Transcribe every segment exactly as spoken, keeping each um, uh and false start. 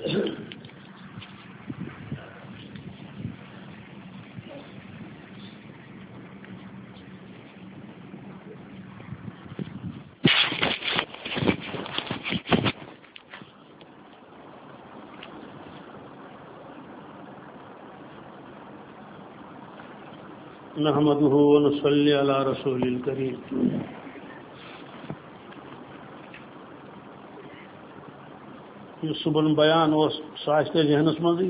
نحمده ونصلي على رسول الكريم. یہ صبح بیان اور ساست ذہنس مزی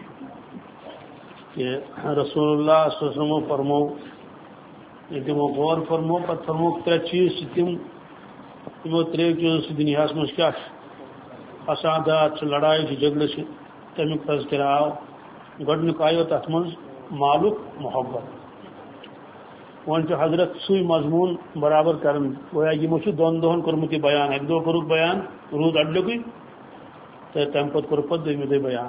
کہ رسول اللہ صلی اللہ علیہ وسلم فرمو یہ تمو غور فرمو پتہ فرمو ترے چیز تم تمو ترے چیز دنیا مز کیا فسادات لڑائی جھگڑے تمیک تذکرہ آو گۄڈنیُک آیو تتھ مز مالک محبت ون حضرت سوئی مضمون برابر کرن گویا یہ دون دہن کورمت یہ بیان ایک دہ کورک بیان روز اڈلکے تو تم پتہ کور پتہ دہمہ دہ بیان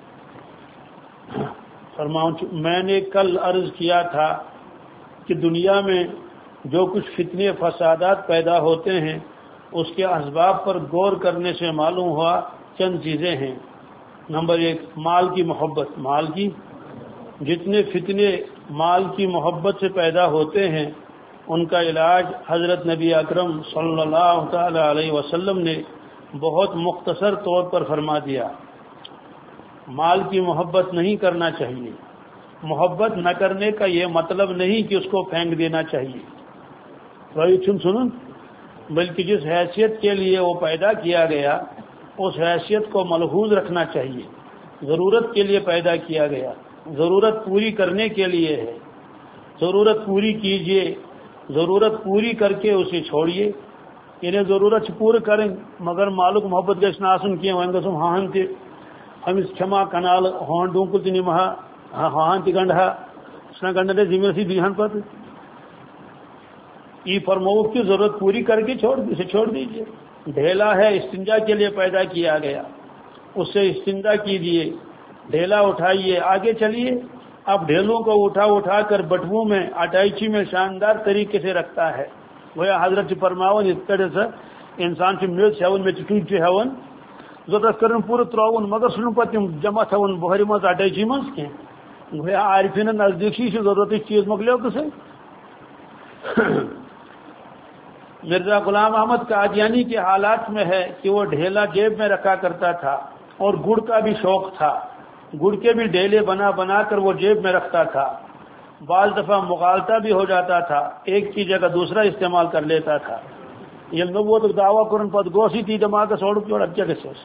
فرماؤں میں نے کل عرض کیا تھا کہ دنیا میں جو کچھ فتنے فسادات پیدا ہوتے ہیں اس کے اسباب پر غور کرنے سے معلوم ہوا چند چیزیں ہیں. نمبر ایک مال کی محبت. مال کی جتنے فتنے مال کی محبت سے پیدا ہوتے ہیں ان کا علاج حضرت نبی اکرم صلی اللہ تعالی علیہ وسلم نے بہت مختصر طور پر فرما دیا. مال کی محبت نہیں کرنا چاہیے. محبت نہ کرنے کا یہ مطلب نہیں کہ اس کو پھینک دینا چاہیے. سنن بلکہ جس حیثیت کے لیے وہ پیدا کیا گیا اس حیثیت کو ملحوظ رکھنا چاہیے. ضرورت کے لیے پیدا کیا گیا, ضرورت پوری کرنے کے لیے ہے. ضرورت پوری کیجئے, ضرورت پوری کر کے اسے چھوڑیے. انہیں ضرورت پورا کریں مگر مالک محبت گھس آسن کی وہاں گھم ہاہن تہ ہمس کھما کنال ہون ڈونکل تہ نمہا ہاہن تہ گنڈہا سنا گنڈنے زمین سی دیہن پتہ یہ فرمو کی ضرورت پوری کر کے چھوڑ اسے چھوڑ دیجیے. ڈھیلا ہے استنجا کے لیے پیدا کیا گیا, اس سے استنجا کیجیے. ڈھیلا اٹھائیے, آگے چلیے. اب ڈھیلوں کو اٹھا اٹھا کر بٹووں میں اٹائچی میں شاندار طریقے سے رکھتا ہے. وہ حضرت فرماون اس طرح سے انسان سے میز ہون میں ٹوٹ ہون ضرورت کرن پورا تراؤن مگر سن پتہ جمع تھون بہر مز اٹائچی مز کی گویا عارفین نزدیک سے ضرورت چیز مکلیو تو سے. مرزا غلام احمد قادیانی کے حالات میں ہے کہ وہ ڈھیلا جیب میں رکھا کرتا تھا اور گڑ کا بھی شوق تھا. گڑ کے بھی ڈھیلے بنا بنا کر وہ جیب میں رکھتا تھا. بعض دفعہ مغالطہ بھی ہو جاتا تھا, ایک کی جگہ دوسرا استعمال کر لیتا تھا. یہ نبوت دعویٰ کرن پت گوسی تھی دماغ سوڑ جوڑ اب کیا کیسے.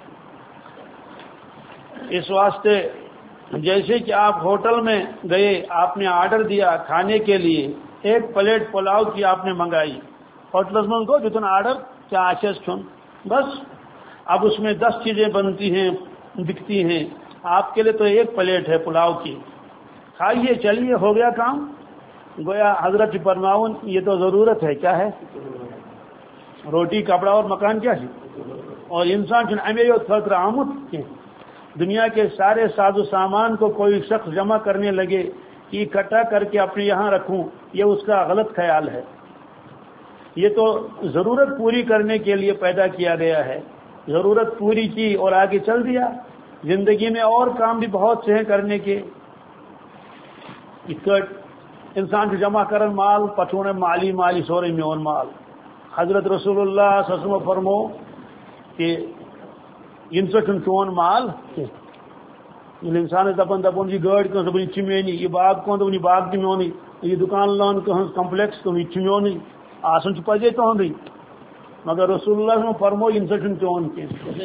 اس واسطے جیسے کہ آپ ہوٹل میں گئے, آپ نے آرڈر دیا کھانے کے لیے, ایک پلیٹ پلاؤ کی آپ نے منگائی. ہوٹلس من کو جتنا آرڈر کیا آشیز چھن بس. اب اس میں دس چیزیں بنتی ہیں بکتی ہیں, آپ کے لیے تو ایک پلیٹ ہے پلاؤ کی. کھائیے چلیے ہو گیا کام. گویا حضرت فرماؤن یہ تو ضرورت ہے. کیا ہے؟ روٹی کپڑا اور مکان کیا ہے. اور انسان چن امی فکر آمد دنیا کے سارے ساز و سامان کو کوئی شخص جمع کرنے لگے کہ اکٹھا کر کے اپنے یہاں رکھوں, یہ اس کا غلط خیال ہے. یہ تو ضرورت پوری کرنے کے لیے پیدا کیا گیا ہے. ضرورت پوری کی اور آگے چل دیا. زندگی میں اور کام بھی بہت سے ہیں کرنے کے. انسان سے جمع کرن مال پچھونے مالی مالی سورے میون مال. حضرت رسول اللہ صلی اللہ علیہ وسلم فرمو کہ ان سے چون مال انسان دپن دپن یہ گاڑی کون دپن یہ مینی, یہ باغ کون دپن یہ باغ تہ میونی, یہ دکان لان کہن کمپلیکس تو یہ میونی آسن پزے تہندی. مگر رسول اللہ صلی اللہ علیہ وسلم فرمو ان سے چون کی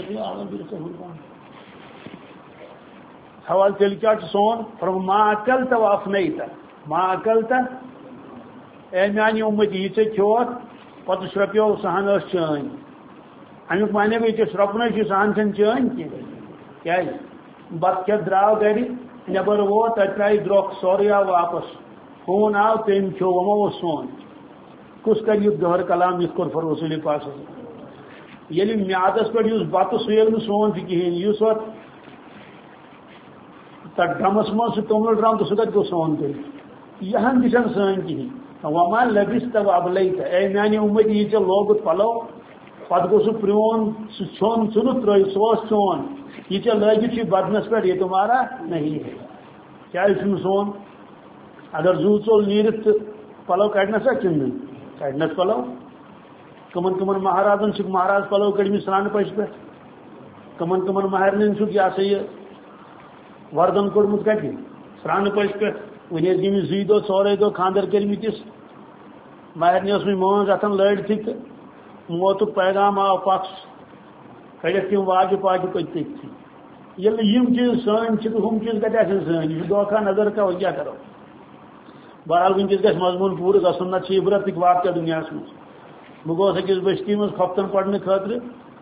سوال تیل کیا سون فرمو ما اکلت و افنیت. ما اکلت اے میانی امتی یہ ٹھیک پتہ شرپیو سہن اس چین. امیک معنی گئی کہ شرپنے سہن چھ چین کی بت کھت درو گھر نبر ووت تر ترائی دروک سورے آو واپس. فون آو تم کھو ومو سون. کس کر یہ دہر کلام یہ کور فر رسول پاک یل میادس پہ اس بت سیل نا سون تہ کہین اس وت تک ڈرمس من سہ تومل ڈرم تو سہ گو سون تیل یہن تہ سن کہین. وما لبست و ابلیت اے میانی امت یہ ٹھیک لوگت پلو پتہ گو سہ پرون چون ثن تر سہ چون یہ ٹھیک لگت بدنس پہ یہ تمہارا نہیں ہے کیا سون اگر زو ژول نیرت تو پلو کڑنسا کن کڑنس پلو کمن کمن مہارازن چھ مہاراز پلو کڑم سران پش پہ کمن کمن مہرنین چھ یہ سا یہ وردن کورمت کتہ سران پش پہ ون گم زی دہ ژورے دہ خاندر کرمتس مہرنی اس میں ماز اتن لڑت تو موتک پیغام آو پخ کڑت تم واجہ پاجہ پتہ یل یم چیز سن تو ہم چیز کتہ آن سن یہ دھوکہ نظر کا کیا کرو بہرحال ونکس گھس مضمون پور گھن نت عبرتک واقعہ دنیا مز بہ گوس أکس بستی مز کھۄفتن پڑھنے خاطر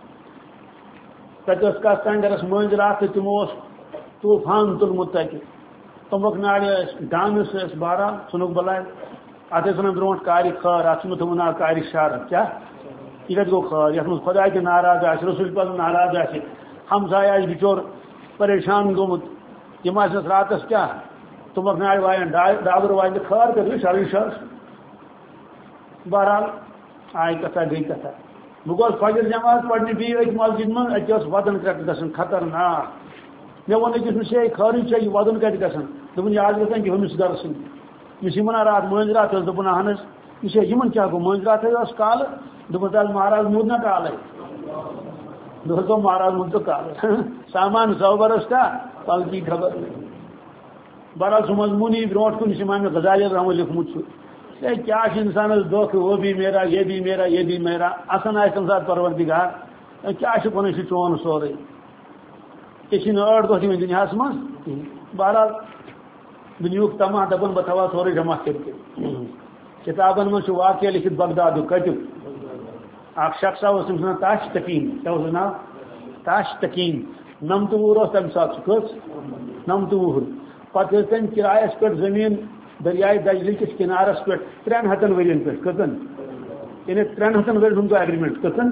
تتہ کت تان گرس مٔنزۍ راتھ تو تمو طوفان تلمت تتہ تمبک ناڑِ ڈانس بہرحال ژھنک بلاے ات ونان برو کار خار ات تھوٚمُت ناو کار شارت کیا یہ کتہ گو خار یتھ مز خدا تہ ناراض آسہِ رسول پاک ناراض آسہِ ہمساے آسہِ بچور پریشان گوٚمُت تم آسنس راتس کیا تمبک ناڑ وایان ڈابر وایان خار کر شر شر بہرحال آئی کتھا گئی کتھا بہ گوس فجر جماعت پڑھنے بی ات مسجد من اتہ ودن کٹ گھن خطرناک مے وون أکس نش خاری یہ ودن کت گھن دپن یہ آج گھن ہمس درس یہ ونان رات مٔنزۍ رات دپن اہن حظ یہ کیا گو مٔنزۍ رات کال دپن حظ مہاراز مود نا کالے دس گو مہاراز مود تو کال سامان سوبرس کا پل کی خبر بہرحال سہ مضمونی برو کن امام غزالی رحمہ لکھمت کیا انسان دھوکہ وہ بھی میرا یہ بھی میرا یہ بھی میرا اصن آئے تم سات پروردگار کیا پن چون سورے یہ ٲٹھ دہ دن دنیا مز بہرحال دنیک تمام دپن بہ تھوا سورے جمع کر کتابن من واقعہ لکھت بغداد کتب اخ شخص اس نا تاش تقین کیا اس نا تاش تقین نمت وُہر تمہ سات کس نمت وُہر پتہ تم کرایس پہ زمین دریائے دجل کس کنارس پہ ترین ہتن ورین پہ کتن یعنی ترین ہتن ورین ہند ایگریمنٹ کتن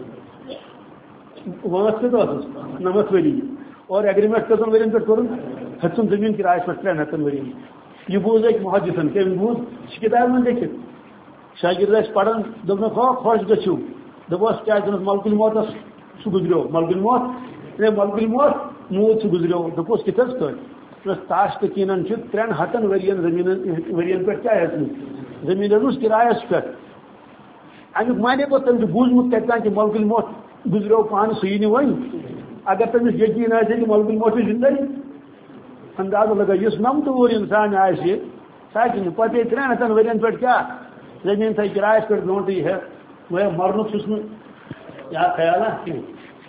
وانس پہ نمت وری اور ایگریمنٹ کتن ورین پہ کور ہتن زمین کرایس پہ ترین ہتن ورین یہ بوز ایک محدثن کہ بوز کتاب من دیکھت شاگرد پڑھان دپن خو خوش گھو دپس کیا ملک الموت سہ گزریو ملک الموت ملک الموت موت سہ گزریو دپس کت کر تاش تقینن ترین ہتن ورین زمین ورین پہ کیا زمین روز کرایس پہ امیک مانے پہ تم بوزمت کتان کہ ملک الموت گزریو پان سی ون اگر تمس یقین آ کہ ملک الموت زندہ انداز لگا اس نمت وُہر انسان آئے سہ پتہ ترین ہتن ورین پہ کیا زمین تھے کرایس پہ برونٹے ہے وہ مرنک چھس یا خیال کی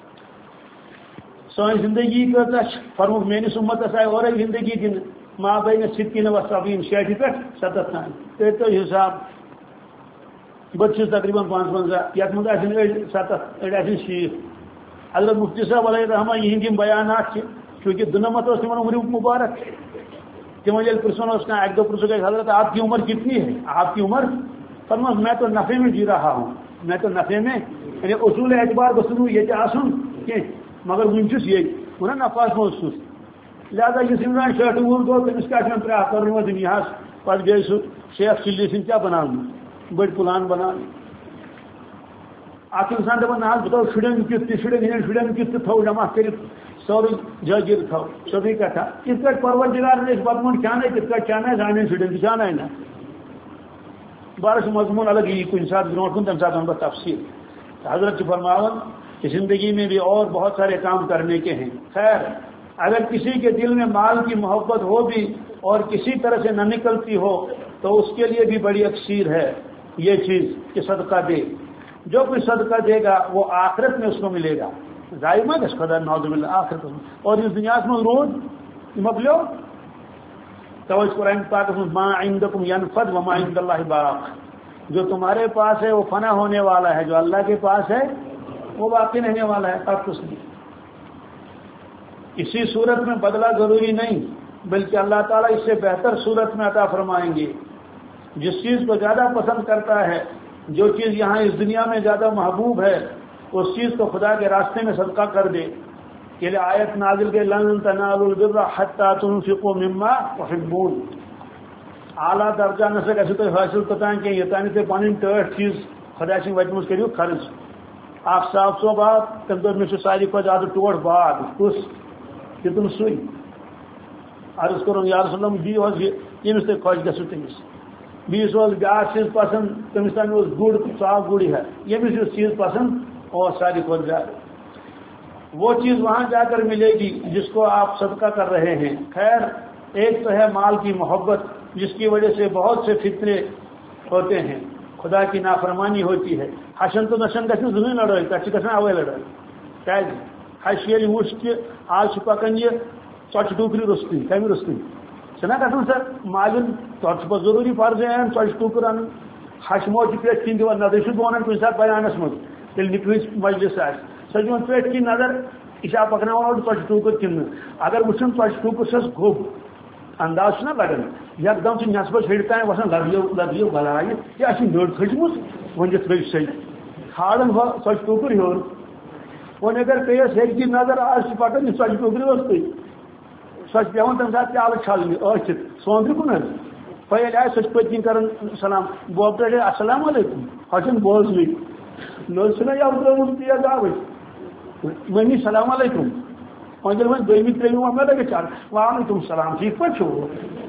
سان زندگی کتا فرموک میس امتس آئی اور زندگی دن ماں بین ستین و سبعین شیٹھ پہ ستت تان تو حساب بہت تقریباً پانچ پنجہ یت من أڑ ستت أڑ آسن شیت حضرت مفتی صاحب علیہ رحمہ یہ بیانات چونکہ دنمت تمہ عمر مبارک تمہ یل پرسن اک دو پرسو گئے حضرت آپ کی عمر کتنی ہے آپ کی عمر فرما میں تو نفے میں جی رہا ہوں میں تو نفے میں یعنی اصول اعتبار گھن یہ آسن کی مگر ونچس یہ نا نفاس مز لہذا اس عمران شیٹھ وُہ دہ تمس کیا پریاح کر دنیا پہ گئی سہ شیخ چلی سن کیا بنا بڑ پلان بنا اخ انسان دپان نا بہ تھو شرین کت شرین ہند شرین کت تھو جمع کر سوری جاگیر تھو سوری کتھا کت پہ پروردگار پتہ چانے کت پہ چانے سان شرین تہ چانے نا بارہ مضمون الگ یہ کن سات برو کن تمہ سات ون بہ تفصیل حضرت فرماون کہ زندگی میں بھی اور بہت سارے کام کرنے کے ہیں خیر اگر کسی کے دل میں مال کی محبت ہو بھی اور کسی طرح سے نہ نکلتی ہو تو اس کے لیے بھی بڑی اکثیر ہے یہ چیز کہ صدقہ دے جو کوئی صدقہ دے گا وہ آخرت میں اس کو ملے گا ظاہر میں خدا نعوذ باللہ آخرت میں اور اس دنیا میں روز مبلو تو اس قرآن پاک میں ما عندکم ینفد وما عند اللہ باق جو تمہارے پاس ہے وہ فنا ہونے والا ہے جو اللہ کے پاس ہے وہ باقی رہنے والا ہے آپ کچھ نہیں اسی صورت میں بدلہ ضروری نہیں بلکہ اللہ تعالیٰ اس سے بہتر صورت میں عطا فرمائیں گے جس چیز کو زیادہ پسند کرتا ہے جو چیز یہاں اس دنیا میں زیادہ محبوب ہے اس چیز کو خدا کے راستے میں صدقہ کر دے کہ آیت نازل کے لن تنالوا البر حتى تنفقوا مما تحبون اعلیٰ درجہ نسک ایسے تو حاصل کرتا کہ یہ تانی سے پانی ٹھٹ چیز خدا سے وجہ کرو خرچ آپ صاحب صوب آو تم دور میں ساری کو زیادہ ٹوٹ باغ کس دتن سوئی عرض کرو یا رسول اللہ بی یمس تھی خوش گھو تمس بیس بیاکھ چیز پسند تمس تام گڑ صاف گڑ ہے یمس جو چیز پسند اور ساری کو زیادہ وہ چیز وہاں جا کر ملے گی جس کو آپ صدقہ کر رہے ہیں. خیر ایک تو ہے مال کی محبت جس کی وجہ سے بہت سے فتنے ہوتے ہیں, خدا کی نافرمانی ہوتی ہے. حشن تو نشن گھن زمین لڑائی تک گھن اوے لڑائی کیا حش یل وچ کہ آج پکان یہ ژۄچہِ ٹوکری رستی کمی رستی چھنا گھن سر مالن تر پہ ضروری فرض این ژۄچہِ ٹوکر ان حش موجہ پیٹ کن دان نظر یہ بنان کن سات بیانس مز یل نکل مجلس آ سو دان پیٹ کن نظر یہ پکن ژۄچہِ ٹوکر کن اگر وچن ژۄچہِ ٹوکر چھس گوب انداز چھنا لگان یکدم چھ نصبس ہیڑ تین وسان لگیو لگیو بلائے یہ اچھی نڑ کھجمت ون تر سی کھاڑن ژۄچہِ ٹوکر ہیور ون اگر پیس ہیک نظر آج پکان یہ ژۄچہِ ٹوکر وسطی سو پیون تم سات پیالہ چھلنہ ٲسِتھ سوندر کن حظ پہ ییٚلہِ آسہِ سۄ چھِ پٔتۍ کِنۍ کران سلام بوب ڈیڈی السلام علیکم سۄ چھنہٕ بوزنٕے نہ حظ چھُنہ یَوٕ ترٛٲومٕژ تیز آوٕے مٔمی السلام علیکم وۄنۍ ییٚلہِ وۄنۍ دوٚیمہِ ترٛیٚیمہِ وۄنۍ مےٚ لگہِ چار وعلیکم السلام ٹھیٖک پٲٹھۍ چھُو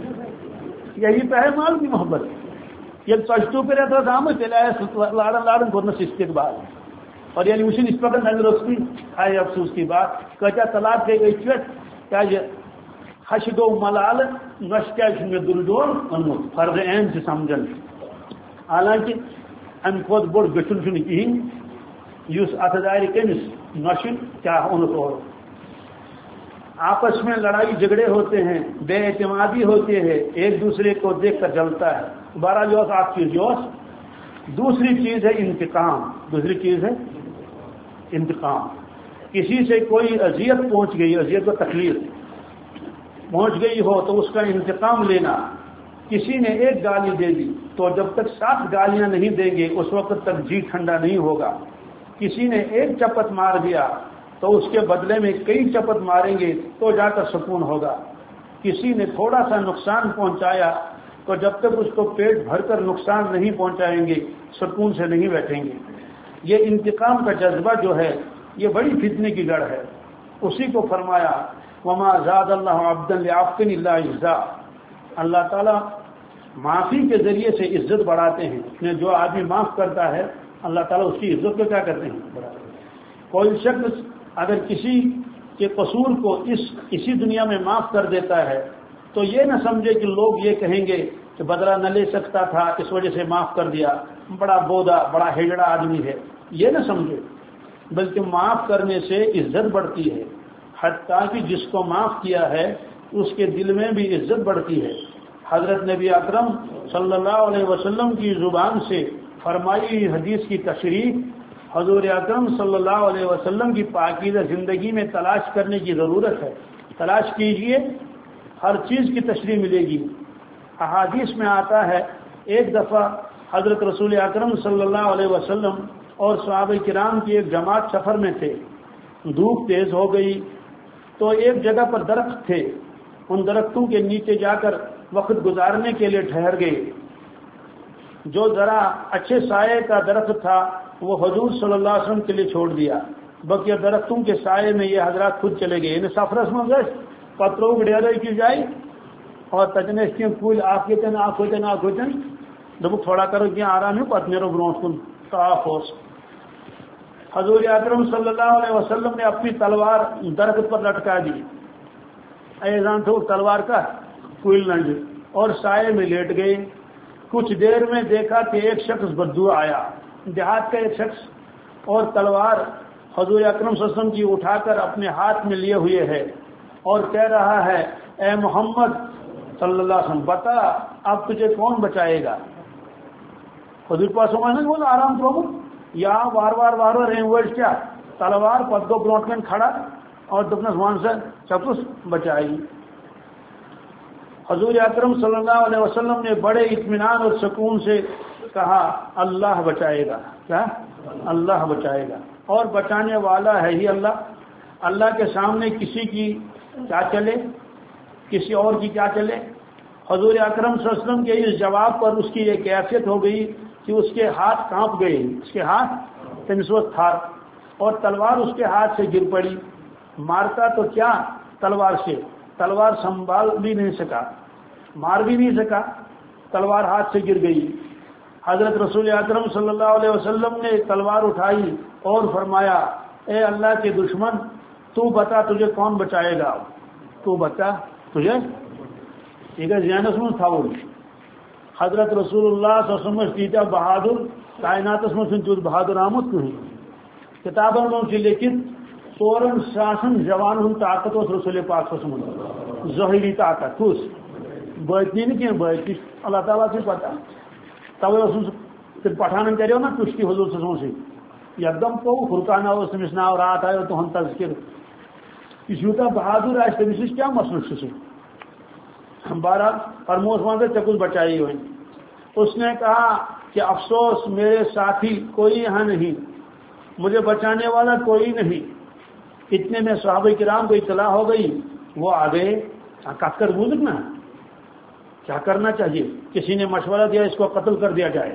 یہی تو ہے مال کی محبت. ییٚلہِ ژۄچہِ ٹوکر یتھ ٲس آمٕژ تیٚلہِ آیس لارن لارن کوٚرنس استقبال اور ییٚلہِ وٕچھن یہِ چھِ پکان نظر ٲسٕے ہاے افسوس کی بات کۭتیاہ طلاق گٔے أتھۍ پٮ۪ٹھ کیازِ حش گو ملال نش کیا مے دلڈور اونمت فرض عین سے سمجھن حالانکہ ام کھت بوڑ گھن چھ کہین اس ات دار کمس نشن کیا اونت اور آپس میں لڑائی جھگڑے ہوتے ہیں بے اعتمادی ہوتے ہیں ایک دوسرے کو دیکھ کر جلتا ہے. بہرحال جو آپ چیز جو دوسری چیز ہے انتقام. دوسری چیز ہے انتقام. کسی سے کوئی اذیت پہنچ گئی اذیت و تکلیف پہنچ گئی ہو تو اس کا انتقام لینا. کسی نے ایک گالی دے دی تو جب تک سات گالیاں نہیں دیں گے اس وقت تک جی ٹھنڈا نہیں ہوگا. کسی نے ایک چپت مار دیا تو اس کے بدلے میں کئی چپت ماریں گے تو جا کر سکون ہوگا. کسی نے تھوڑا سا نقصان پہنچایا تو جب تک اس کو پیٹ بھر کر نقصان نہیں پہنچائیں گے سکون سے نہیں بیٹھیں گے. یہ انتقام کا جذبہ جو ہے یہ بڑی فتنے کی جڑ ہے. اسی کو فرمایا وما زاد اللہ عبدا لعفو الا عزا. اللہ تعالی معافی کے ذریعے سے عزت بڑھاتے ہیں. جو آدمی معاف کرتا ہے اللہ تعالیٰ اس کی عزت کو کیا کرتے ہیں بڑھاتے ہیں. کوئی شخص اگر کسی کے قصور کو اس اسی دنیا میں معاف کر دیتا ہے تو یہ نہ سمجھے کہ لوگ یہ کہیں گے کہ بدلہ نہ لے سکتا تھا اس وجہ سے معاف کر دیا, بڑا بودا بڑا ہیجڑا آدمی ہے, یہ نہ سمجھے. بلکہ معاف کرنے سے عزت بڑھتی ہے. حتیٰ کہ جس کو معاف کیا ہے اس کے دل میں بھی عزت بڑھتی ہے. حضرت نبی اکرم صلی اللہ علیہ وسلم کی زبان سے فرمائی حدیث کی تشریح حضور اکرم صلی اللہ علیہ وسلم کی پاکیزہ زندگی میں تلاش کرنے کی ضرورت ہے. تلاش کیجئے, ہر چیز کی تشریح ملے گی. احادیث میں آتا ہے ایک دفعہ حضرت رسول اکرم صلی اللہ علیہ وسلم اور صحابہ کرام کی ایک جماعت سفر میں تھے. دھوپ تیز ہو گئی تو ایک جگہ پر درخت تھے. ان درختوں کے نیچے جا کر وقت گزارنے کے لیے ٹھہر گئے. جو ذرا اچھے سائے کا درخت تھا وہ حضور صلی اللہ علیہ وسلم کے لیے چھوڑ دیا. بقیہ درختوں کے سائے میں یہ حضرات خود چلے گئے. انہیں سفرس من گئے پترو ڈیرے کی جائے اور تجن کل آپ ہوتن آپ ہوتن آپ ہوتن دپ تھوڑا کرو کی آرام ہے پتہ نیرو برونٹ کن صاف ہو. حضور اکرم صلی اللہ علیہ وسلم نے اپنی تلوار درخت پر لٹکا دی. ایزان تھو تلوار کا کوئل ننڈ اور سائے میں لیٹ گئے. کچھ دیر میں دیکھا کہ ایک شخص بدو آیا, دیہات کا ایک شخص, اور تلوار حضور اکرم صلی اللہ علیہ وسلم کی اٹھا کر اپنے ہاتھ میں لیے ہوئے ہے اور کہہ رہا ہے اے محمد صلی اللہ علیہ وسلم بتا اب تجھے کون بچائے گا. حضور پاس بول آرام کرو یا وار وار وار وار رینویج کیا تلوار پت گو برونٹ میں کھڑا اور دپنس وان سے چپس بچائی. حضور اکرم صلی اللہ علیہ وسلم نے بڑے اطمینان اور سکون سے کہا اللہ بچائے گا. کیا اللہ بچائے گا, اور بچانے والا ہے ہی اللہ. اللہ کے سامنے کسی کی کیا چلے, کسی اور کی کیا چلے. حضور اکرم صلی اللہ علیہ وسلم کے اس جواب پر اس کی یہ کیفیت ہو گئی کہ اس کے ہاتھ کانپ گئے. اس کے ہاتھ تمس وقت تھار اور تلوار اس کے ہاتھ سے گر پڑی. مارتا تو کیا تلوار سے، تلوار سنبھال بھی نہیں سکا، مار بھی نہیں سکا، تلوار ہاتھ سے گر گئی. حضرت رسول اکرم صلی اللہ علیہ وسلم نے تلوار اٹھائی اور فرمایا اے اللہ کے دشمن تو بتا تجھے کون بچائے گا، تو بتا تجھے ٹھیک ہے ذہنس من تھاؤ. حضرت رسول اللہ صلی اللہ علیہ وسلم تیتیا بہادر کائناتس من تیت بہادر آمت کہیں کتابن من لیکن ژورن ساسن جوان ہند طاقت اس رسول پاک صلی اللہ علیہ وسلم ظاہری طاقت کس باطنی نہیں کہیں باطنی اللہ تعالیٰ سے پتہ. توے اس پٹھان کرو نا کشتی حضور صلی اللہ علیہ وسلم یکدم پو فرقانہ اس تمس ناو رات آئے تہد تذکر یہ یوتہ بہادر آس تمس کیا مسئلہ سے. بہرحال فرموس ون ژے کس بچائی وی. اس نے کہا کہ افسوس میرے ساتھی کوئی یہاں نہیں، مجھے بچانے والا کوئی نہیں. اتنے میں صحابہ کرام کو اطلاع ہو گئی، وہ آ گئے. کٹ کر بوجھ نا کیا کرنا چاہیے. کسی نے مشورہ دیا اس کو قتل کر دیا جائے.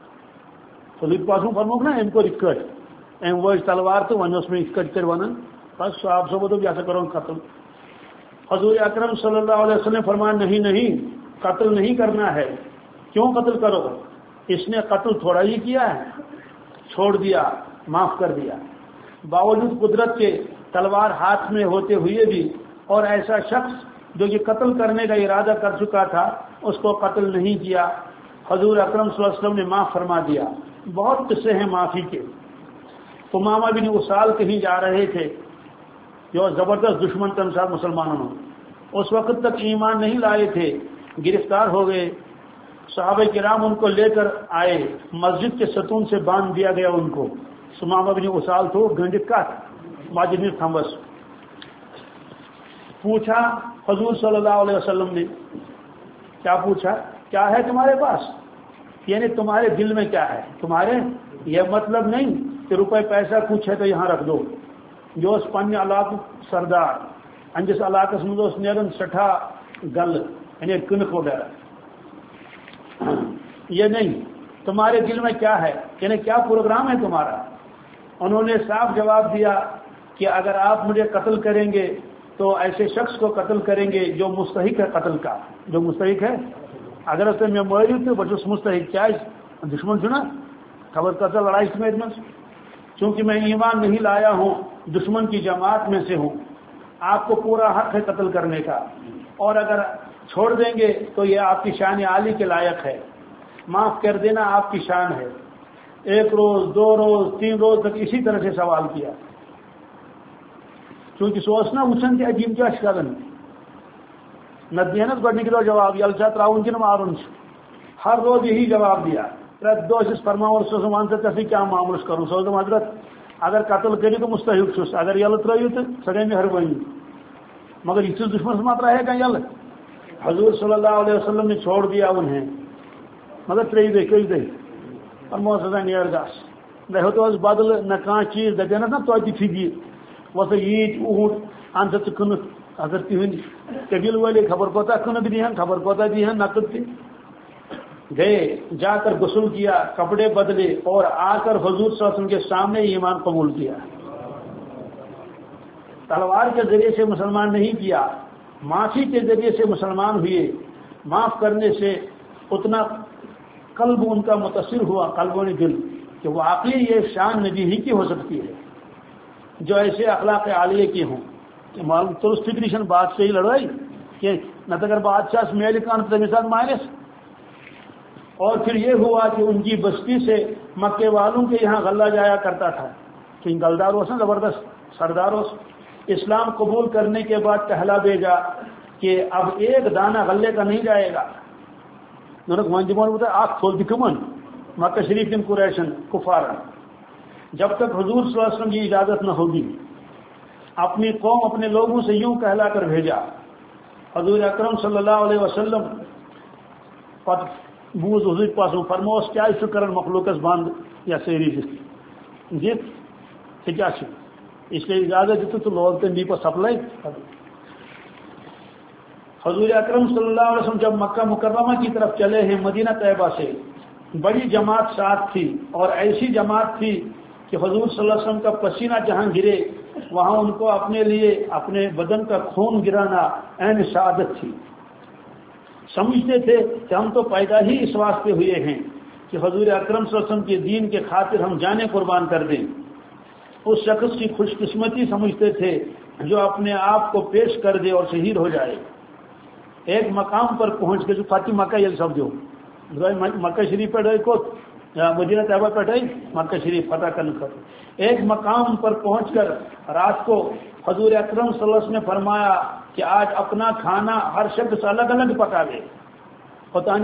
تو لکھ پاسوں فرموک نا ام کو رکٹ ام وج تلوار تو ون اس میں رکٹ کر ونن بس صاحب صاحب تو کیسا کرو قتل. حضور اکرم صلی اللہ علیہ وسلم فرمایا نہیں نہیں قتل نہیں کرنا ہے. کیوں قتل کرو؟ اس نے قتل تھوڑا ہی کیا ہے، چھوڑ دیا، معاف کر دیا. باوجود قدرت کے تلوار ہاتھ میں ہوتے ہوئے بھی اور ایسا شخص جو یہ قتل کرنے کا ارادہ کر چکا تھا اس کو قتل نہیں کیا. حضور اکرم صلی اللہ علیہ وسلم نے معاف فرما دیا. بہت قصے ہیں معافی کے. امامہ بن اسال کہیں جا رہے تھے جو زبردست دشمن تھے ساتھ مسلمانوں، اس وقت تک ایمان نہیں لائے تھے، گرفتار ہو گئے. صحابہ کرام ان کو لے کر آئے، مسجد کے ستون سے باندھ دیا گیا ان کو. امامہ بن اسال تو گنڈ کٹ مسجد میں تھمبس. پوچھا حضور صلی اللہ علیہ وسلم نے، کیا پوچھا؟ کیا ہے تمہارے پاس، یعنی تمہارے دل میں کیا ہے. تمہارے یہ مطلب نہیں کہ روپے پیسہ کچھ ہے تو یہاں رکھ دو. جو اس پنہ علاقہ سردار انجس علاقہ مز نیرن سٹھا گل یعنی کنک وغیرہ، یہ نہیں. تمہارے دل میں کیا ہے، یعنی کیا پروگرام ہے تمہارا. انہوں نے صاف جواب دیا کہ اگر آپ مجھے قتل کریں گے تو ایسے شخص کو قتل کریں گے جو مستحق ہے قتل کا، جو مستحق ہے. اگر اس میں موجود تو بچوں مستحق کیا دشمن چنا خبر قتل لڑائی میں من. چونکہ میں ایمان نہیں لایا ہوں، دشمن کی جماعت میں سے ہوں، آپ کو پورا حق ہے قتل کرنے کا، اور اگر چھوڑ دیں گے تو یہ آپ کی شان عالی کے لائق ہے. معاف کر دینا آپ کی شان ہے. ایک روز دو روز تین روز تک اسی طرح سے سوال کیا. چونکہ سوچنا وچن کہ عجیب کیا کرن نہ دینس گۄڈنِکہِ دۄہ جواب یل چھا تراؤن کن مارن. ہر روز یہی جواب دیا. پریت دۄہ چھس فرماون سوز ون ژےٚ ژےٚ کیا معاملس کرُن. سوز دوٚپ حضرت اگر قتل کٔرِو تو مستحق چھُس، اگر یل ترٲیِو تو سۄ گٔے مہربٲنی، مگر یِتھِس دشمنس ما ترٛایہِ کانٛہہ یل. حضور صلی اللہ علیہ وسلم نے چھوڑ دیا انہیں، مگر ترٛیٚیہِ دۄہہِ کٔژِ دۄہہِ فرموس ہسا نیر گس نہ ہیوٚتہوس بدل نہ کانٛہہ چیٖز دپیٚنس نا توتہِ فِدی وۄنۍ سا ییٖتۍ اوٗنٹ ان سا ژٕ کٕنُکھ اگر تِہنٛدۍ قبیل والے خبر کوتاہ کٕنک دِہن خبر کوتاہ دِہن نقد تہِ. گئے جا کر غسل کیا، کپڑے بدلے اور آ کر حضور صلی اللہ علیہ وسلم کے سامنے ایمان قبول کیا. تلوار کے ذریعے سے مسلمان نہیں کیا، معافی کے ذریعے سے مسلمان ہوئے. معاف کرنے سے اتنا قلب ان کا متاثر ہوا، قلب و دل، کہ واقعی یہ شان نبی ہی کی ہو سکتی ہے جو ایسے اخلاق عالیہ کی ہوں. معلوم تو اس فکریشن بادشاہی لڑائی کہ نہ تو اگر بادشاہ میل کان تمہیں مارس. اور پھر یہ ہوا کہ ان کی بستی سے مکے والوں کے یہاں غلہ جایا کرتا تھا کہ گلدار ہو نا زبردست سردار ہو. اسلام قبول کرنے کے بعد پہلا بھیجا کہ اب ایک دانہ غلے کا نہیں جائے گا. آپ کھول دکھمن مکہ شریف ان قریشن کفارا. جب تک حضور صلی اللہ علیہ وسلم کی اجازت نہ ہوگی. اپنی قوم اپنے لوگوں سے یوں کہلا کر بھیجا. حضور اکرم صلی اللہ علیہ وسلم بوز حضور پاسوں فرموس کیا کرن مخلوقس بند یا سیری جت یہ کیا اس لیے اجازت دیتے تو لوگ تم بھی پر سپلائی. حضور اکرم صلی اللہ علیہ وسلم جب مکہ مکرمہ کی طرف چلے ہیں مدینہ طیبہ سے، بڑی جماعت ساتھ تھی اور ایسی جماعت تھی کہ حضور صلی اللہ علیہ وسلم کا پسینہ جہاں گرے وہاں ان کو اپنے لیے اپنے بدن کا خون گرانا عین سعادت تھی. سمجھتے تھے کہ ہم تو پیدا ہی اس واسطے ہوئے ہیں کہ حضور اکرم صلی اللہ علیہ وسلم کے دین کے خاطر ہم جانیں قربان کر دیں. اس شخص کی خوش قسمتی سمجھتے تھے جو اپنے آپ کو پیش کر دے اور شہید ہو جائے. ایک مقام پر پہنچ کے جو فاتح مکہ یہ سب جو مکہ شریف پہ کو مدینہ طیبہ پہ مکہ شریف فتح کرنے کر ایک مقام پر پہنچ کر رات کو حضور اکرم صلی اللہ علیہ وسلم نے فرمایا کہ آج اپنا کھانا ہر شخص الگ الگ پکا دے. ہوتا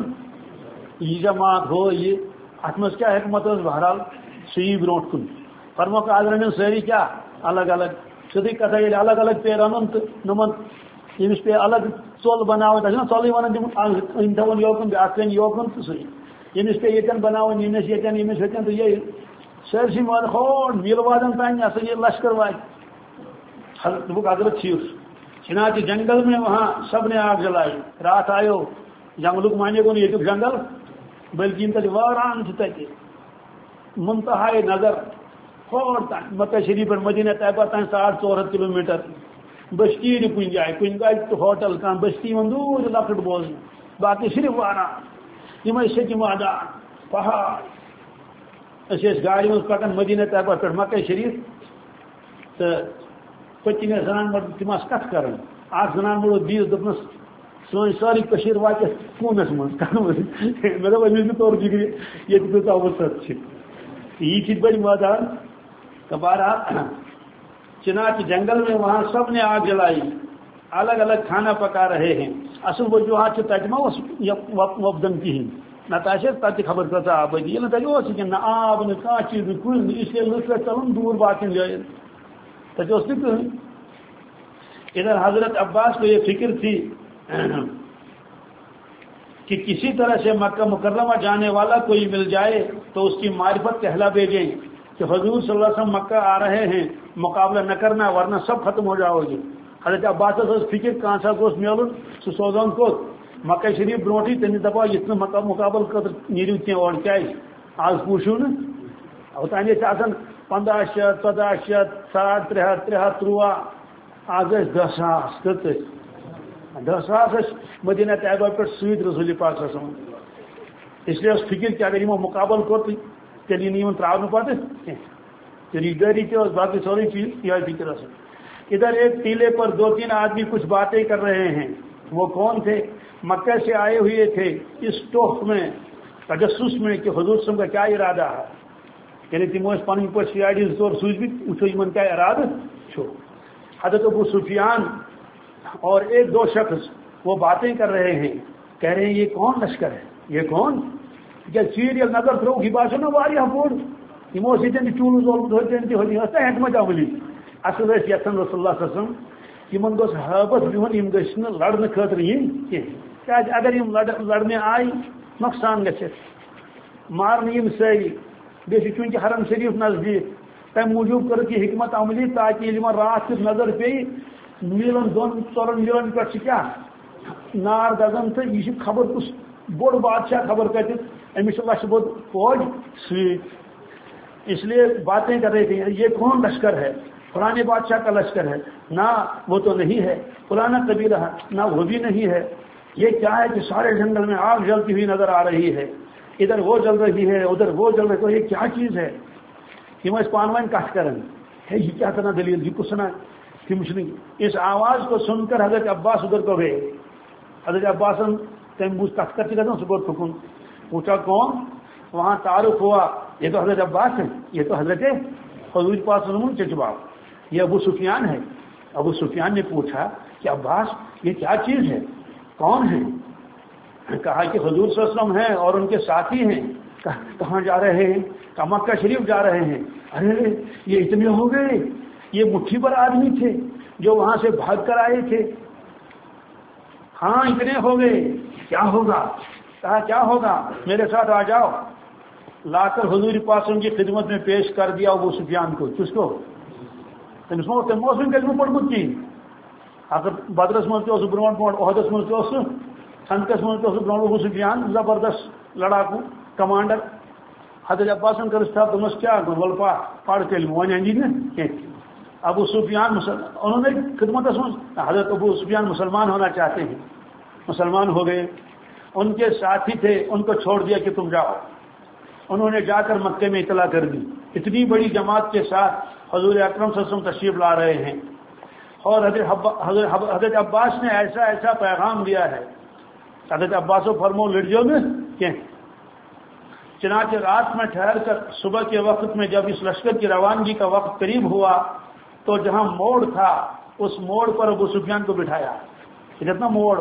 یہ جماعت ہو یہ اتمس کیا حکمت بہرحال سی برونٹ کن فرمو کا آج رن ساری کیا الگ الگ سیدھی کتھا یہ الگ الگ پہ رن تو نمن یمس پہ الگ ژول بناؤ ژولی ون تھون یوکن بیاکن یوکن تو سی یمس پہ یتن بناؤ یمس یتن یمس یتن تو یہ سرسی مار کھوڑ میل وادن تان یہ یہ لشکر وات دک حضرت چیز چنانچہ جنگل میں وہاں سب نے آگ جلائی. رات آئیو جنگلک مانے کو یہ جنگل بلکہ ان تک واران تک منتہائی نظر کھوڑ تان مکہ شریف مدینہ طیبہ تان ساڑھ ژور ہتھ کلو میٹر بستی کن جائے کن جائے تو ہوٹل کان بستی من دور لکٹ بوز باقی صرف واران یہ سچ مادان پہاڑ اس گاڑی من پکان مدینہ طیبہ پہ مکہ شریف تو پتن زنان مر تم کت کر زنان مڑو دیس دپنس سن ساری کشیر وات فونس من مے دپ امس طور فکر یہ کتا وسط یہ بڑی مادان. تو بہرحال چنانچہ جنگل میں وہاں سب نے آگ جلائی الگ الگ کھانا پکا رہے ہیں. اصل وجوہات تجمہ وپدن کہین نت تک خبر کتا آبادی یہ تک نہ آب نہ کھانا چیز کل اس لیے لوگ چلن دور باقین جائیں تک کہیں. ادھر حضرت عباس کو یہ فکر تھی کہ کسی طرح سے مکہ مکرمہ جانے والا کوئی مل جائے تو اس کی معرفت کہلا بھیجیں کہ حضور صلی اللہ علیہ وسلم مکہ آ رہے ہیں مقابلہ نہ کرنا ورنہ سب ختم ہو جاؤ گے. حضرت عباس فکر کہاں سا گوس ملن سہ سوزان کو مکہ شریف برونٹھی تمہیں دپا یہ مکہ مقابل خطر نیرو کی اور کیا آج پوچھو نا اوتانے پندہ شیت ژدہ شیت ساڑھ ترے ہتھ ترے ہتھ تروا آج دہ ساس کت دہ ساس مدینہ طیبہ پہ ست رسول پاک صلی اللہ علیہ وسلم. اس لیے اس فکر کہ اگر یہ مقابل کور تیل نہیں تراؤن پتہ تیل گری تھی باقی سوری چیز یہ فکر اصل. ادھر ایک ٹیلے پر دو تین آدمی کچھ باتیں کر رہے ہیں. وہ کون تھے؟ مکہ سے آئے ہوئے تھے اس ٹوک میں تجسس میں کہ حضور صلی اللہ علیہ وسلم کا کیا ارادہ ہے. یعنی تمو پن پہ سی آئی ڈی طور سوچ بھی وچو ان کیا ارادہ چھو. حضرت ابو سفیان اور ایک دو شخص وہ باتیں کر رہے ہیں کہہ رہے ہیں یہ کون لشکر ہے یہ کون کیا سیریل نظر تھرو ہی باسو نا واریاہ بوڑ یمو سن چولس وولمت ہوتے ہوتی حکمت عملی. اصل یسن رسول اللہ صلی اللہ علیہ وسلم یمن گوس حابت بہن یم گھس لڑنے خاطر ین کی اگر یم لڑنے آئی نقصان گھت مارنے یم ساری بیس چونکہ حرم شریف نزدیک تم موجود کر کی حکمت عملی تاکہ یہ رات کس نظر پی میلن دون ژورن میلن پہ کیا نار دزان تو یہ خبر کس بوڑ بادشاہ خبر کتس امس لچھ بوڑ فوج ست. اس لیے باتیں کر رہے تھے یہ کون لشکر ہے؟ فلانے بادشاہ کا لشکر ہے. نہ وہ تو نہیں ہے. فلانا قبیلہ ہے نہ وہ بھی نہیں ہے. یہ کیا ہے کہ سارے جنگل میں آگ جلتی ہوئی نظر آ رہی ہے. ادھر وہ جل رہی ہے ادھر وہ جل رہی ہے. یہ کیا چیز ہے؟ یہ میں پانوان کٹ کریں ہے یہ کیا کرنا دلیل یہ کچھ سنا اس آواز کو سن کر حضرت عباس ادھر کو گئے. حضرت عباس تم بوجھ کٹ کرتے کرتا ہوں سکور پھکن پوچھا کون؟ وہاں تعارف ہوا یہ تو حضرت عباس ہے یہ تو حضرت حضور پاک صلی اللہ علیہ وسلم چچا باپ یہ ابو سفیان ہے. ابو سفیان نے پوچھا کہ عباس یہ کیا چیز ہے کون ہے؟ کہا کہ حضور صلی اللہ علیہ وسلم ہیں اور ان کے ساتھی ہیں. کہاں جا رہے ہیں؟ کہ مکہ شریف جا رہے ہیں. ارے یہ اتنے ہو گئے یہ مٹھی پر آدمی تھے جو وہاں سے بھاگ کر آئے تھے. ہاں اتنے ہو گئے کیا ہوگا؟ کہا کیا ہوگا میرے ساتھ آ جاؤ. لا کر حضور پاک کی خدمت میں پیش کر دیا ابو سفیان کو. کس کو؟ موسم کلمہ پڑھمت کی اگر بدرس من تہ برو پہ عہدس من تہ خندقس من تہ برو ابو سفیان زبردست لڑاکو کمانڈر. حضرت عباس کر دمس کیا ول پڑھ تیل ون اندی نا ابو سفیان انہوں نے خدمت حضرت ابو سفیان مسلمان ہونا چاہتے ہیں، مسلمان ہو گئے، ان کے ساتھی تھے ان کو چھوڑ دیا کہ تم جاؤ، انہوں نے جا کر مکے میں اطلاع کر دی، اتنی بڑی جماعت کے ساتھ حضور اکرم صلی اللہ علیہ وسلم تشریف لا رہے ہیں، اور حضرت عباس نے ایسا ایسا پیغام دیا ہے، حضرت عباس و فرمو لڑجو میں کہ چنانچہ رات میں ٹھہر کر صبح کے وقت میں جب اس لشکر کی روانگی کا وقت قریب ہوا تو جہاں موڑ تھا اس موڑ پر ابو سفیان کو بٹھایا، کتنا موڑ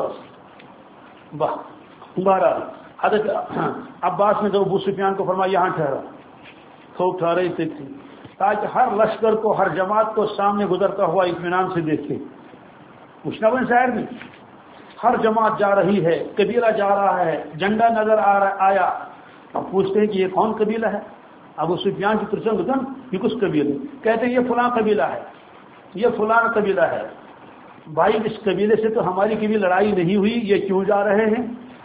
بہرحال حضرت عباس نے جب ابو سفیان کو فرمایا یہاں ٹھہرا، خوب ٹھہرے تھے تاکہ ہر لشکر کو ہر جماعت کو سامنے گزرتا ہوا اطمینان سے دیکھے، پوچھنا بن شہر میں ہر جماعت جا رہی ہے، قبیلہ جا رہا ہے، جھنڈا نظر آ رہا آیا، اب پوچھتے ہیں کہ یہ کون قبیلہ ہے؟ ابو سفیان کی ترسن دکان یہ کس قبیلے؟ کہتے ہیں یہ فلاں قبیلہ ہے، یہ فلاں قبیلہ ہے۔ بھائی اس قبیلے سے تو ہماری کبھی لڑائی نہیں ہوئی، یہ کیوں جا رہے ہیں؟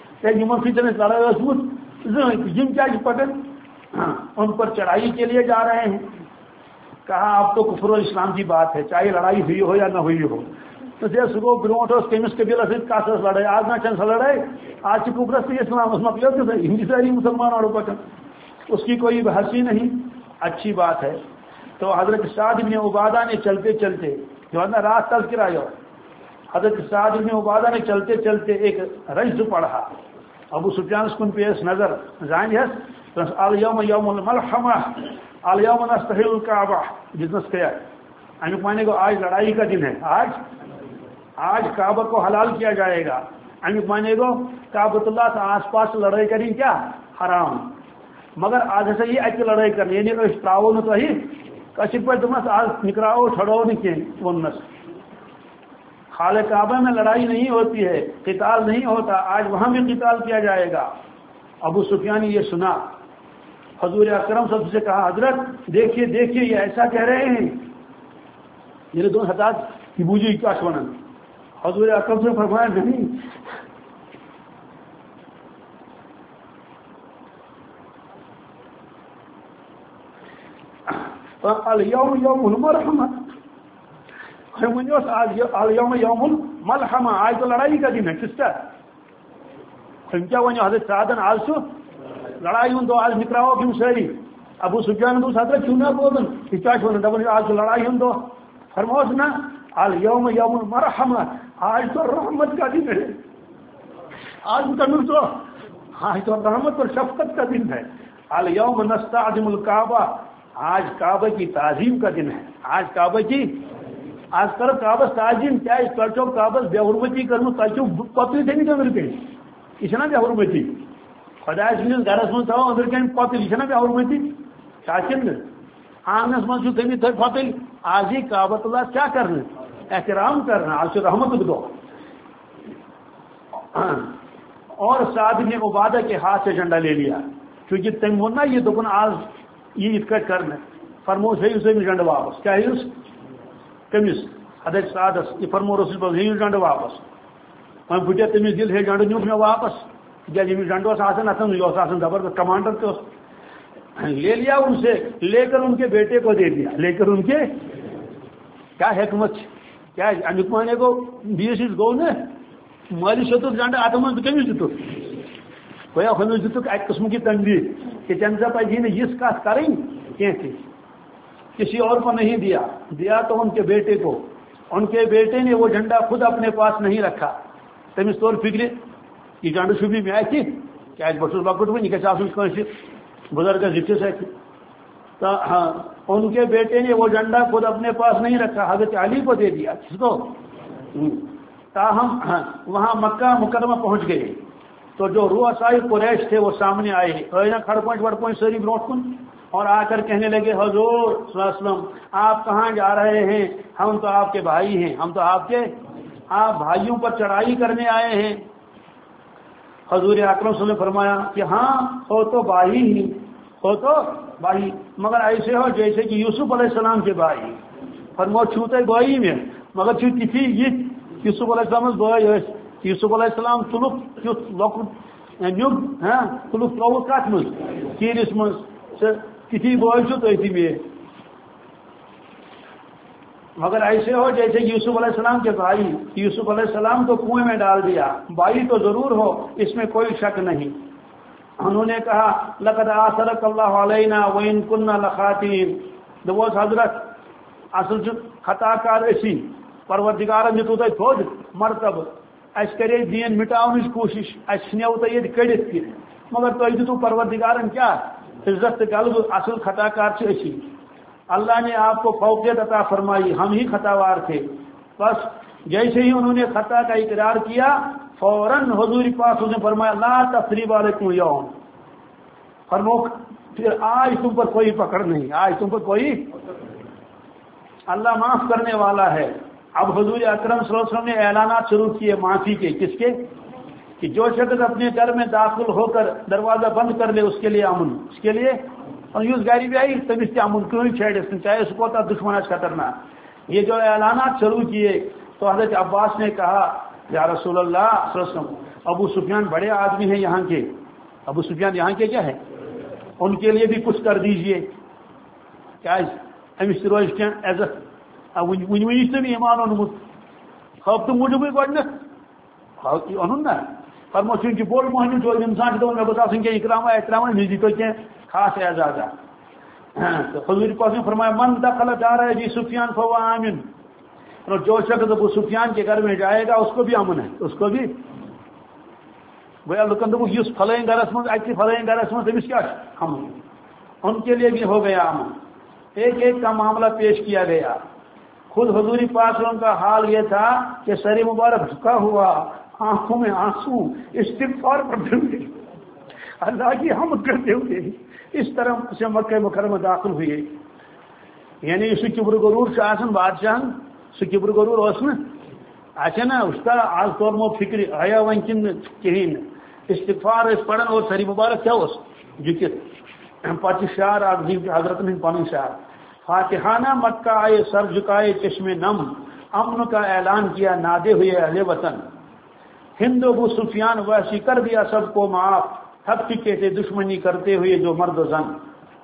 جن کیا پکڑ ان پر چڑھائی کے لیے جا رہے ہیں۔ کہا آپ تو کفر و اسلام کی بات ہے، چاہے لڑائی ہوئی ہو یا نہ ہوئی ہو، تو جیسے وہ برونٹ کمس قبیلہ سے کاسس لڑائی آج نہ چند سا لڑائی آج کی کفرت سے اسلام اس مطلب ہندی ساری مسلمان اور پکڑ اس کی کوئی بحثی نہیں، اچھی بات ہے۔ تو حضرت سعد بن عبادہ نے چلتے چلتے جو ہے نا رات تذکر آیا، حضرت سعد بن عبادہ نے چلتے چلتے ایک رجز پڑھا، ابو سفیان کن پیش نظر زائن ہے الیوم یوم الملحمہ الیوم نستحل الکعبہ بزنس کیا ہے معنی کو آج لڑائی کا دن ہے، آج آج کعبہ کو حلال کیا جائے گا، امیک معنی کو کعبۃ اللہ سے آس پاس لڑائی کریں کیا حرام، مگر آج سے یہ اتہ لڑائی کرنی یعنی اس تراو نا تھی کشر پہ دمس آج نکراؤ چھڑو نہیں کی ونس خالہ کعبہ میں لڑائی نہیں ہوتی ہے، قتال نہیں ہوتا، آج وہاں بھی قتال کیا جائے گا۔ ابو سفیان نے یہ سنا، حضور اکرم صلی اللہ علیہ وسلم سے کہا حضرت دیکھیے دیکھیے یہ ایسا کہہ رہے ہیں، میرے دونوں حضرات کی بوجھی کیا سونا، حضور اکرم سے فرمایا نہیں الیوم یوم المرحمہ الیوم یوم الملحمہ آج تو لڑائی کا دن ہے، کس کا ہم کیا ونو حضرت سعدن آج سو لڑائی ہوں تو آج نکراؤ کیوں ساری ابو سفیان دوس حضرت کیوں نہ بولن یہ کیا چھوڑنا دبن آج تو لڑائی ہوں تو فرموس نا الیوم یوم المرحمہ آج تو رحمت کا دن ہے، آج تمہیں تو آج تو رحمت اور شفقت کا دن ہے، الیوم نستعظم الکعبہ آج کعبہ کی تعظیم کا دن ہے، آج کعبہ کی آج کر کعبہ تعظیم کیا اس ترچو کعبہ بے حرمتی کرنو ترچو پتلی تھے نہیں اندر کہیں یہ نا بے حرمتی خدا سندس گھرس من تھو اندر کہیں پتل یہ نا بے حرمتی چاچن آنگنس من تھی تھی پتل آج ہی کعبۃ اللہ کیا کرنا احترام کرنا، آج سے رحمت دو۔ اور سعد بن عبادہ کے ہاتھ سے جھنڈا لے لیا کیونکہ تم وہ نا یہ دکن آج یہ اتکٹ کرنا فرمو ہے اسے بھی جھنڈا واپس کیا ہے اس کمس حضرت سعدس یہ فرمو رسول پر ہے جھنڈا واپس وہاں پھٹیا تمس دل ہے جھنڈا نیوک میں واپس جب یہ جھنڈا آسان اتن یہ آسان زبردست کمانڈر تو لے لیا ان سے، لے کر ان کے بیٹے کو دے دیا، لے کر ان کے کیا حکمت کیا امیک معنی کو بیس گو نا مالی شتر جھنڈا اتم کمس دتک گویا ہمیں دتک ایک قسم کی تنبیہ کہ چند پہ نے یہ کات کریں کیسے کسی اور کو نہیں دیا، دیا تو ان کے بیٹے کو، ان کے بیٹے نے وہ جھنڈا خود اپنے پاس نہیں رکھا، تمس طور فکر یہ جھنڈا شبی میں آئی تھی کیا بٹس لکٹ ون یہ گھس بزرگ ذکر سے تو ہاں ان کے بیٹے نے وہ جھنڈا خود اپنے پاس نہیں رکھا، حضرت علی کو دے دیا، کس کو تاہم وہاں مکہ مکرمہ پہنچ گئے تو جو رؤسائے قریش تھے وہ سامنے آئے کھڑ پوائنٹ وڑ پوائنٹ سری بروٹ کن اور آ کر کہنے لگے حضور صلی اللہ علیہ وسلم آپ کہاں جا رہے ہیں، ہم تو آپ کے بھائی ہیں، ہم تو آپ کے آپ بھائیوں پر چڑھائی کرنے آئے ہیں۔ حضور اکرم صلی اللہ علیہ وسلم نے فرمایا کہ ہاں ہو تو بھائی ہی ہو تو بھائی مگر ایسے ہو جیسے کہ یوسف علیہ السلام کے بھائی، فرمو چھوتے گوئی میں مگر چھو تھی یہ یوسف علیہ السلام گوئی یوسف علیہ السلام تلک لکٹ نیوگ ہاں تلک تروت کت مز کیرس مز کسی بوجھ تو اسی میں مگر ایسے ہو جیسے یوسف علیہ السلام کے بھائی، یوسف علیہ السلام کو کنویں میں ڈال دیا، بھائی تو ضرور ہو، اس میں کوئی شک نہیں۔ انہوں نے کہا لقد آثرک اللہ علینا وإن كنا لخاطئین، دوس حضرت اصل خطا کار اسی پروردگارن دیتو تہ تھوڑ مرتبہ اس کرے دین مٹاؤنچ کوشش، اس نیو تہ یہ کڑت تہ مگر تہ دیتو پروردگارن کیا عزت غلب، اصل خطا کار چھ اسی، اللہ نے آپ کو فوقیت عطا فرمائی، ہم ہی خطا وار تھے۔ بس جیسے ہی انہوں نے خطا کا اقرار کیا فوراً حضور پاک نے فرمایا لا تثریب علیکم اليوم، فرمو پھر آج تم پر کوئی پکڑ نہیں، آج تم پر کوئی، اللہ معاف کرنے والا ہے۔ اب حضور اکرم صلی اللہ علیہ وسلم نے اعلانات شروع کیے معافی کے، کس کے؟ کہ جو شخص اپنے گھر میں داخل ہو کر دروازہ بند کر لے اس کے لیے امن، اس کے لیے اور یوز گاڑی بھی آئی تب اس کے امن کیوں چھیڑ اس چاہے اس کو دشمن خطرناک۔ یہ جو اعلانات شروع کیے تو حضرت عباس نے کہا یا رسول اللہ صلی اللہ علیہ وسلم ابو سفیان بڑے آدمی ہیں یہاں کے، ابو سفیان یہاں کے کیا ہے، ان کے لیے بھی کچھ کر دیجئے، کیا امس روز کی عزت ون ونی تم ایمان اونمت خواب تم موجود گۄڈنیتھ اون نا فرمو چونکہ بوڑ مہنیو جو انسان دون مے گوٚژھ آسُن کینٛہہ اکرام احترام مجھ دی تو کینٛہہ خاص اعزازہ۔ تو حضور پاک نے فرمایا من دخل دار ابی سفیان فهو آمن، اور جو شخص ابو سفیان کے گھر میں جائے گا اس کو بھی امن ہے، اس کو بھی گویا لکن دپو اس فلائیں گھرس من اتہ فلائیں گھرس من تمس کیا امن، ان کے لیے بھی ہو گیا امن۔ ایک ایک کا معاملہ پیش کیا گیا۔ خود حضور پاک کا حال یہ تھا کہ سر مبارک جھکا ہوا، آنکھوں میں آنسو، استغفار کرتے ہوئے، اللہ کی حمد کرتے ہوئے اس طرح سے مکہ مکرمہ داخل ہوئے۔ یعنی اس کبر غرور سے آسن بادشاہ سہ کبر غرور اس نا اچھا نا اس کا آج طور مو فکر آیا ون کن کہین استغفار اس پڑھن اور سری مبارک کیا اس جھکت پتہ شعر آگ حضرت نے پن شعر فاتحانہ مکہ آئے سر جھکائے چشم نم، امن کا اعلان کیا نادے ہوئے اہل وطن، ہند ابو سفیان ویسی کر دیا سب کو معاف، تھک چکے تھے دشمنی کرتے ہوئے جو مرد و زن۔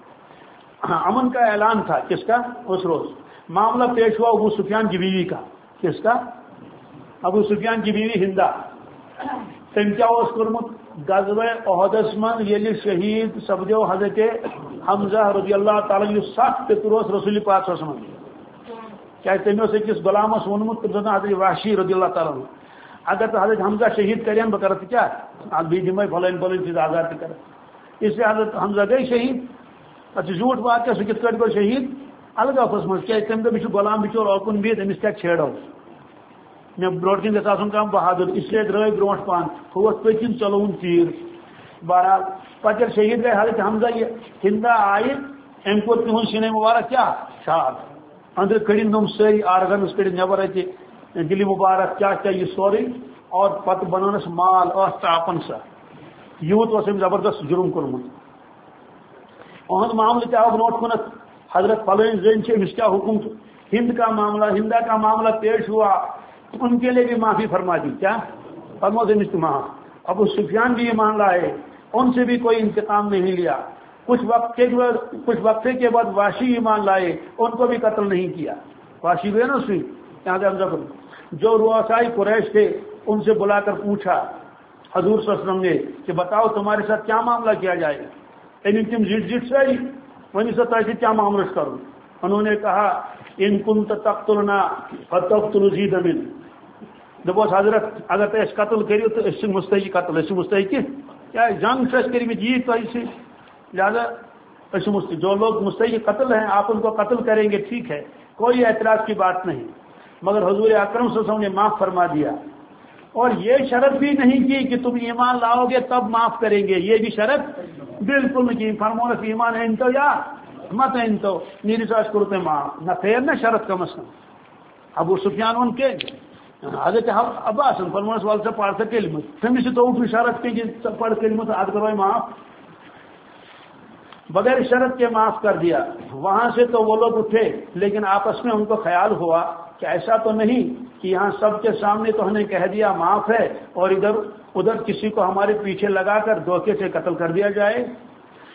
امن کا اعلان تھا کس کا اس روز؟ معاملہ پیش ہوا ابو سفیان کی بیوی کا، کس کا؟ ابو سفیان کی بیوی ہندا۔ تم کیا اس کورمت غزوہ احدس من یلی شہید سپدو حضرت حمزہ رضی اللہ تعالی سخت پتروس رسول پاک صلی اللہ علیہ وسلم، کیا تمو سے کس غلامس ونمت حضرت وحشی رضی اللہ تعالی عنہ اگر تو حضرت حمزہ شہید کرین بہ کرت کیا اب بھی دمے فلین فلین چیز آزاد کر، اس سے حضرت حمزہ گئی شہید۔ اچھا جھوٹ بات کیا سہ کت کٹ گو شہید الگافس من کیا تم دہ بہ غلام بچور اوکن بہت امس کیا چھیڑو مے برونٹ کن گھس آسن کم بہادر، اس لیے درائے برونٹ پان کھوت پکن چلون تیر۔ بہرحال پتہ شہید گئے حضرت حمزہ، یہ ہندا آئے ام کو تہن سینے مبارک کیا شاد اندر کڑین تم ساری آرگنس کڑ نبر اتہ دلی مبارک کیا کیا یہ سوری اور پتہ بنانس مال اس چاپن سا یوت اس زبردست جرم کورمت۔ اہد معاملہ کیا برونٹ کنت حضرت فلین زین سے امس کیا حکم، ہند کا معاملہ ہندا کا معاملہ پیش ہوا، ان کے لیے بھی معافی فرما دی، کیا فرمو سے معاف۔ ابو سفیان بھی ایمان لائے، ان سے بھی کوئی انتقام نہیں لیا۔ کچھ وقت کے کچھ وقفے کے بعد واشی ایمان لائے، ان کو بھی قتل نہیں کیا۔ واشی ہوئے نا اسی یہاں سے جو رؤسائی قریش تھے ان سے بلا کر پوچھا حضور صلی اللہ علیہ وسلم نے کہ بتاؤ تمہارے ساتھ کیا معاملہ کیا جائے، یعنی تم جٹ جٹ سے ونی سے تیسے کیا معاملہ کروں؟ انہوں نے کہا ان کنت تقتلنا فتقتل زید من، دپوس حضرت اگر تہ قتل کرو تو اس مستحق قتل، اس مستحق کیا جنگ سے کرم جیت تو اسی لہذا اس مستحق جو لوگ مستحق قتل ہیں آپ ان کو قتل کریں گے، ٹھیک ہے کوئی اعتراض کی بات نہیں، مگر حضور اکرم صلی اللہ علیہ وسلم نے معاف فرما دیا اور یہ شرط بھی نہیں کی کہ تم ایمان لاؤ گے تب معاف کریں گے، یہ بھی شرط بالکل نہیں کی۔ فرمونس ایمان ہے تو یا مت ہے تو میری ساس کرتے معاف نہ پھر نہ شرط کم از کم۔ ابو سفیان ان کے حضرت عباس فرمونس وال سے پڑھ سکے کلمت تمہیں سے تو اٹھ شرط کے پڑھ کلمت آد کرو معاف، بغیر شرط کے معاف کر دیا۔ وہاں سے تو وہ لوگ اٹھے لیکن آپس میں ان کو خیال ہوا کہ ایسا تو نہیں کہ یہاں سب کے سامنے تو ہم نے کہہ دیا معاف ہے اور ادھر ادھر کسی کو ہمارے پیچھے لگا کر دھوکے سے قتل کر دیا جائے،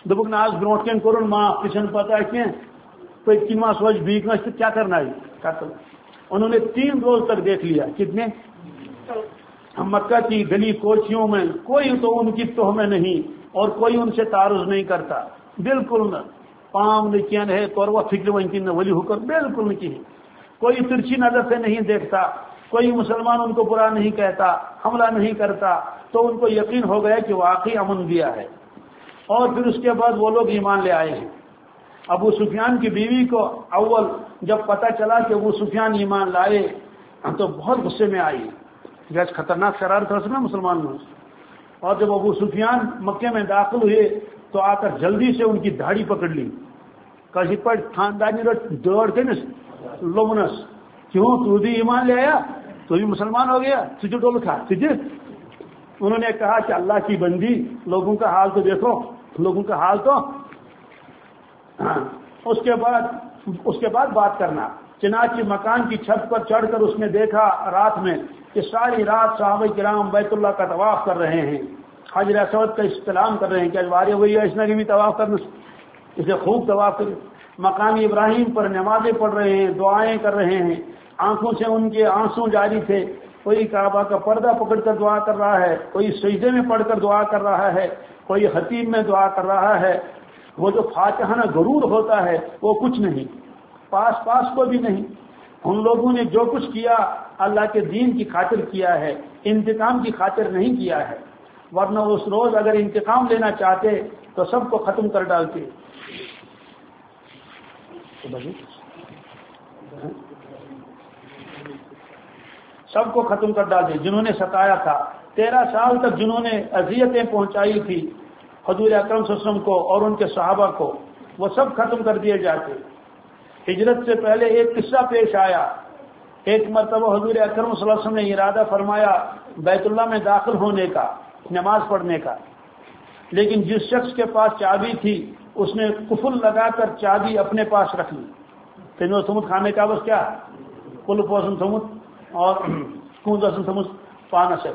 دبک نا برونٹ کن کورن معاف یہ پتہ کی پت کن ما سوچ بیک تو کیا کرنا ہے قتل. انہوں نے تین روز تک دیکھ لیا. کتنے؟ مکہ کی گلی کوچیوں میں کوئی تو ان کی تہمت میں نہیں اور کوئی ان سے تعارض نہیں کرتا. بالکل نہ پام نے کیا ہے تو وہ فکر ون ولی حکم بالکل نہیں کی. کوئی ترچھی نظر سے نہیں دیکھتا. کوئی مسلمان ان کو برا نہیں کہتا, حملہ نہیں کرتا. تو ان کو یقین ہو گیا کہ واقعی امن دیا ہے. اور پھر اس کے بعد وہ لوگ ایمان لے آئے ہیں. ابو سفیان کی بیوی کو اول جب پتہ چلا کہ ابو سفیان ایمان لائے تو بہت غصے میں آئی. جیسے خطرناک شرارت ہے نا مسلمان میں. اور جب ابو سفیان مکے میں داخل ہوئے تو آ کر جلدی سے ان کی داڑھی پکڑ لی. کسی پر خاندانی دوڑ کے لومنس کیوں تو بھی ایمان لے آیا, تو بھی مسلمان ہو گیا, تجھے ڈول کھا تجھے. انہوں نے کہا کہ اللہ کی بندی لوگوں کا حال تو دیکھو, لوگوں کا حال تو. ہاں اس کے بعد اس کے بعد بات کرنا. چنانچہ مکان کی چھت پر چڑھ کر اس نے دیکھا رات میں کہ ساری رات صحابہ کرام بیت اللہ کا طواف کر رہے ہیں, حجر اسود کا استلام کر رہے ہیں. کہ اجواری ہوئی ہے اس نے بھی طواف کرنا, اسے خوب طواف کر مقام ابراہیم پر نمازیں پڑھ رہے ہیں, دعائیں کر رہے ہیں. آنکھوں سے ان کے آنسو جاری تھے. کوئی کعبہ کا پردہ پکڑ کر دعا کر رہا ہے, کوئی سجدے میں پڑھ کر دعا کر رہا ہے, کوئی خطیب میں دعا کر رہا ہے. وہ جو فاتحانہ غرور ہوتا ہے وہ کچھ نہیں, پاس پاس کو بھی نہیں. ان لوگوں نے جو کچھ کیا اللہ کے دین کی خاطر کیا ہے, انتقام کی خاطر نہیں کیا ہے. ورنہ اس روز اگر انتقام لینا چاہتے تو سب کو ختم کر ڈالتے. سب کو ختم کر ڈالتے جنہوں نے ستایا تھا. تیرہ سال تک جنہوں نے اذیتیں پہنچائی تھی حضور اکرم صلی اللہ علیہ وسلم کو اور ان کے صحابہ کو, وہ سب ختم کر دیے جاتے. ہجرت سے پہلے ایک قصہ پیش آیا. ایک مرتبہ حضور اکرم صلی اللہ علیہ وسلم نے ارادہ فرمایا بیت اللہ میں داخل ہونے کا, نماز پڑھنے کا. لیکن جس شخص کے پاس چابی تھی اس نے قفل لگا کر چابی اپنے پاس رکھ لی. تینوں سمت خانے کا بس کیا کل پوسن سمت اور کون سمت پانس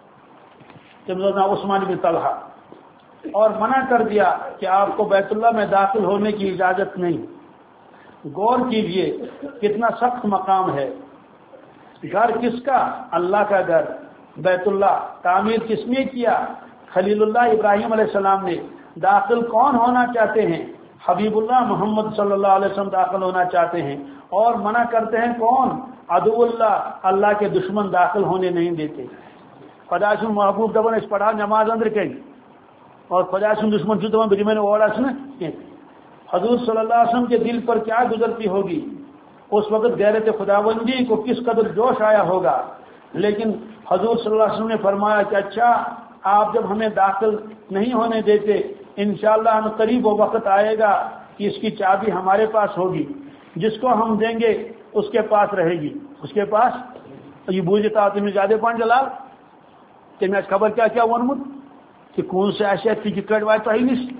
عثمان بن طلحہ, اور منع کر دیا کہ آپ کو بیت اللہ میں داخل ہونے کی اجازت نہیں. غور کیجئے کتنا سخت مقام ہے. گھر کس کا؟ اللہ کا گھر بیت اللہ. تعمیر کس نے کیا؟ خلیل اللہ ابراہیم علیہ السلام نے. داخل کون ہونا چاہتے ہیں؟ حبیب اللہ محمد صلی اللہ علیہ وسلم داخل ہونا چاہتے ہیں. اور منع کرتے ہیں کون؟ عدو اللہ, اللہ کے دشمن داخل ہونے نہیں دیتے. خدا سن محبوب دبن اس پڑھا نماز اندر کہیں اور خدا سن دشمن سے تمہیں میں نے اوڑا سنا. حضور صلی اللہ علیہ وسلم کے دل پر کیا گزرتی ہوگی اس وقت, غیرت خداوندی کو کس قدر جوش آیا ہوگا. لیکن حضور صلی اللہ علیہ وسلم نے فرمایا کہ اچھا آپ جب ہمیں داخل نہیں ہونے دیتے, انشاءاللہ ہم قریب وہ وقت آئے گا کہ اس کی چابی ہمارے پاس ہوگی, جس کو ہم دیں گے اس کے پاس رہے گی. اس کے پاس یہ بوجھتا تمہیں زیادہ پان جلال کہ میں خبر کیا کیا ونمت کہ کون سے ایسے تھی کہ کڑوائے تو ہی نہیں.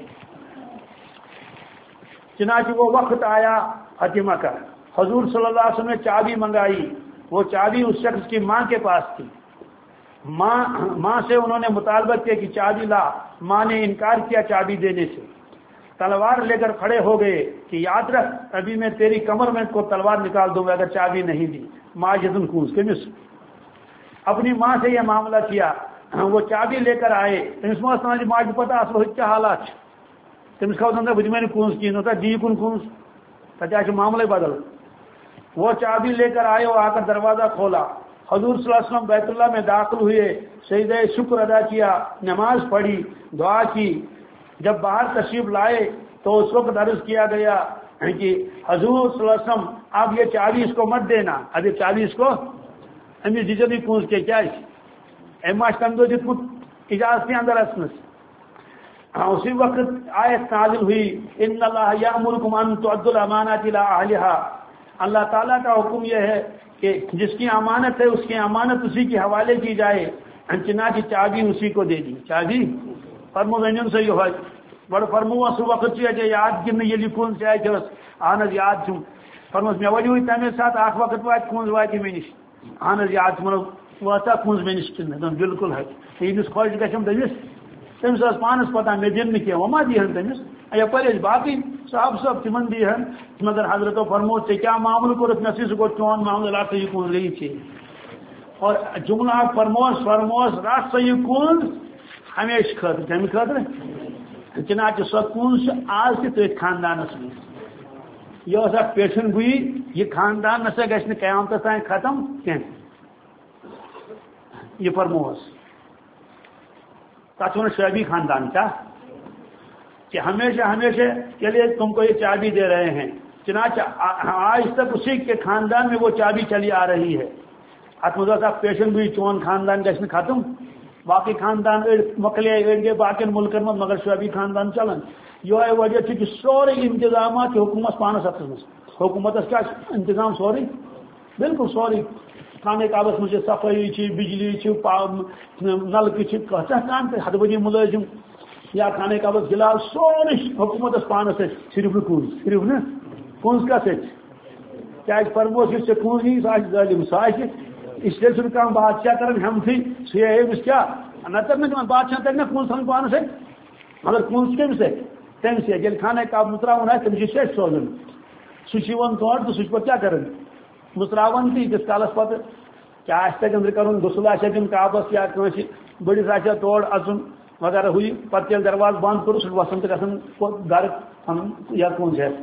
چنانچہ وہ وقت آیا حتیمہ کا. حضور صلی اللہ علیہ وسلم نے چابی منگائی. وہ چابی اس شخص کی ماں کے پاس تھی. ماں ماں سے انہوں نے مطالبہ کیا کہ چابی لا. ماں نے انکار کیا چابی دینے سے. تلوار لے کر کھڑے ہو گئے کہ یاد رکھ ابھی میں تیری کمر میں کو تلوار نکال دوں گا اگر چابی نہیں دی. ماں جتن کونس کے مس اپنی ماں سے یہ معاملہ کیا. وہ چابی لے کر آئے. تمس ما سمجھ ماں کی پتہ اصل کیا حالات تمس کھا بھج میں کونس کی ہوتا دی کن کونس تجا معاملے بدل. وہ چابی لے کر آئے اور آ کر دروازہ کھولا. حضور صلی اللہ علیہ وسلم بیت اللہ میں داخل ہوئے, سجدہ شکر ادا کیا, نماز پڑھی, دعا کی. جب باہر تشریف لائے تو اس وقت عرض کیا گیا کہ حضور صلی اللہ علیہ وسلم آپ یہ چابی اس کو مت دینا. اب یہ چابی اس کو امی ججبی پونچ کے کیا اما کندو دت اجازت کے اندر اسنس. اسی وقت آیت نازل ہوئی ان اللہ یامرکم ان تؤدوا الامانات الى اہلها. اللہ تعالیٰ کا حکم یہ ہے کہ جس کی امانت ہے اس کی امانت اسی کے حوالے کی جائے. چنانچہ چابی اسی کو دے دی. چابی فرمو ونجن سے یہ بڑا فرمو اس وقت چیز یاد گن یہ کون سے آئے اہن یاد چھم فرمس مے ورو تمے سات اخ وقت وات کون وات مے نش اہن یاد چھم واتا کون مے نش کن بالکل ہے یہ خوش گھم دس تمس پانس پتہ مے دن کی وما دہن تمس یپر باقی صاحب صاحب تمن دہن مگر حضرتوں فرمو ے کیا معاملہ کورت مے سہ گو چون معاملہ لا یہ کن رہی چی اور جملہ فرموس فرموس رات سہ یہ کن ہمیشہ خاطر کم خاطر چنانچہ سو کن آج تھی خاندانس میں یہ پیشن گوئی یہ خاندان نسا گھن قیامت تین ختم کی یہ فرموس تک شعبی خاندان کیا کہ ہمیشہ ہمیشہ کے لیے تم کو یہ چابی دے رہے ہیں چنانچہ آج تک اسی کے خاندان میں وہ چابی چلی آ رہی ہے ات مزہ پیشن گوئی چون خاندان گھن ختم باقی خاندان اڑ مکلے اڑ گئے باقی ملکن من مگر شعبی خاندان چلان یہ وجہ کہ سورے انتظامات حکومت پانس ہفتس مز حکومت کیا انتظام سورے بالکل سورے خانہ کعبس مجھے صفائی بجلی نلکہ کتہ کان حد بدی ملازم یا خانہ کعبس گلاس سورے حکومت پانس صرف نا کن صرف نا کنز کت کیا فرموس سے کنز ہی سہ ظالم سہ اس لیے چھ کم بادشاہ کران ہمتھی سہ امس کیا نتر نا بادشاہ تر نا کنز تھن پانس مگر کنز کمس تم سے یل خانہ کعب متراون آس تمس سیٹ سوزن سہ تور تو سہ کیا کران متراون تھی یتس کالس پتہ کیا تک اندر کرن غسل آسیا دن کعبس یا کنس بڑس آسیا تور اژن وغیرہ ہوئی پتہ یل درواز بند کور سہ وسن تو گھن گھر یا کنز ہے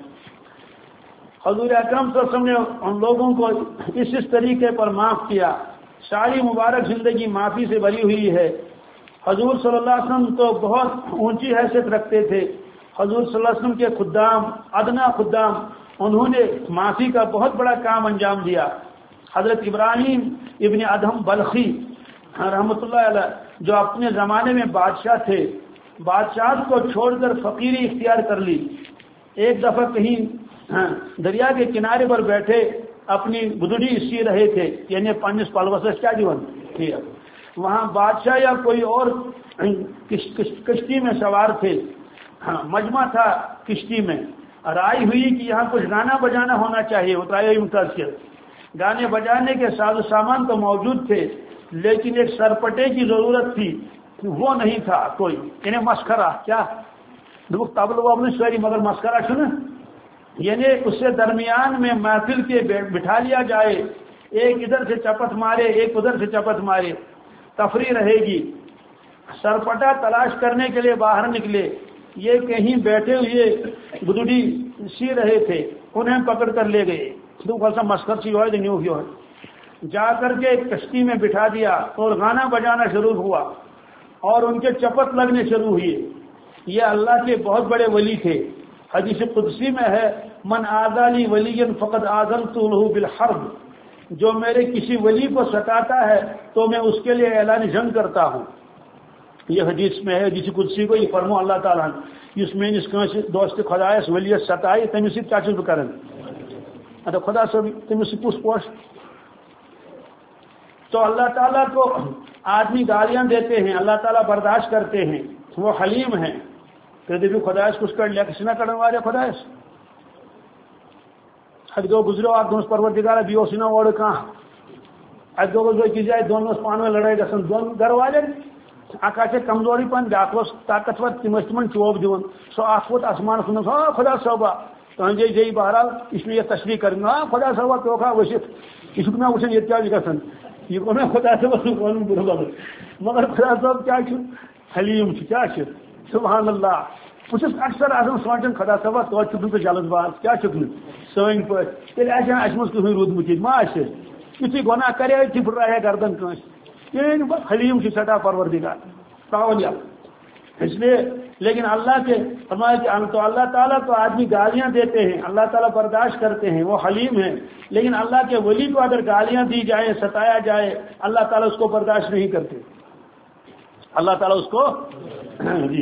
حضور اکرم صلی اللہ علیہ وسلم نے ان لوگوں کو اس اس طریقے پر معاف کیا ساری مبارک زندگی معافی سے بھری ہوئی ہے حضور صلی اللہ علیہ وسلم تو بہت اونچی حیثیت رکھتے تھے حضور صلی اللہ علیہ وسلم کے خدام ادنا خدام انہوں نے معافی کا بہت بڑا کام انجام دیا حضرت ابراہیم ابن ادہم بلخی رحمۃ اللہ علیہ جو اپنے زمانے میں بادشاہ تھے بادشاہ کو چھوڑ کر فقیری اختیار کر لی ایک دفعہ کہیں دریا کے کنارے پر بیٹھے اپنی گدڑی سی رہے تھے یعنی پنس پلوس کیا دیون وہاں بادشاہ یا کوئی اور کشتی میں سوار تھے مجمع تھا کشتی میں رائے ہوئی کہ یہاں کچھ گانا بجانا ہونا چاہیے اترائی متاثر گانے بجانے کے ساز و سامان تو موجود تھے لیکن ایک سرپٹے کی ضرورت تھی وہ نہیں تھا کوئی یعنی مسخرہ کیا تبل وبل سوری مگر مسخرہ چھنا یعنی اس سے درمیان میں محفل کے بٹھا لیا جائے ایک ادھر سے چپت مارے ایک ادھر سے چپت مارے تفریح رہے گی سرپٹا تلاش کرنے کے لیے باہر نکلے یہ کہیں بیٹھے ہوئے گدڑی سی رہے تھے انہیں پکڑ کر لے گئے تو مسکر سی ہوئے نیو ہی ہوئے جا کر کے کشتی میں بٹھا دیا اور گانا بجانا شروع ہوا اور ان کے چپت لگنے شروع ہوئے یہ اللہ کے بہت بڑے ولی تھے حدیث قدسی میں ہے من آذالی ولی فقط آذنتہ لہ بالحرب جو میرے کسی ولی کو ستاتا ہے تو میں اس کے لیے اعلان جنگ کرتا ہوں یہ حدیث میں ہے حدیث قدسی کو یہ فرمو اللہ تعالیٰ اس میں اس دوست خدایس ولیت ستائی تمس کیا چھ کرن اچھا خدا صاحب تمس پوچھ پوچھ تو اللہ تعالیٰ کو آدمی گالیاں دیتے ہیں اللہ تعالیٰ برداشت کرتے ہیں وہ حلیم ہیں کہ دیکھو خدایس کچھ کر لیا کسی نہ کرنے والے خدایس ات گو گزرو آپ دونوں پروردگار بیو سنا اوڑ کہاں ات گو گزرو کی جائے دونوں پانو میں لڑائی گھن دون گھر والے اکا سے کمزوری پن بیاق طاقتور تم تمن چوب دون سو اخ ووت آسمان سن ہاں خدا صوبہ تہذی جی بہرحال اس میں یہ تشریح کریں ہاں خدا صوبہ توکھا وسط یہ نا وچن یہ کیا گھن یہ گو میں خدا صوبہ ون برابر مگر خدا صوب کیا حلیم کیا سبحان اللہ بہت اکثر آسان سوچان خدا صوبہ توتہ تو جلد باز کیا سن پہ تیل آس مز کہیں رودمت ما یتھی گناہ کرے تھی پھٹرائے گردن کنس یہ حلیم کی سٹا پروردگار تاولیا اس لیے لیکن اللہ کے فرمایا کہ تو اللہ تعالیٰ تو آدمی گالیاں دیتے ہیں اللہ تعالیٰ برداشت کرتے ہیں وہ حلیم ہیں لیکن اللہ کے ولی کو اگر گالیاں دی جائیں ستایا جائے اللہ تعالیٰ اس کو برداشت نہیں کرتے اللہ تعالیٰ اس کو جی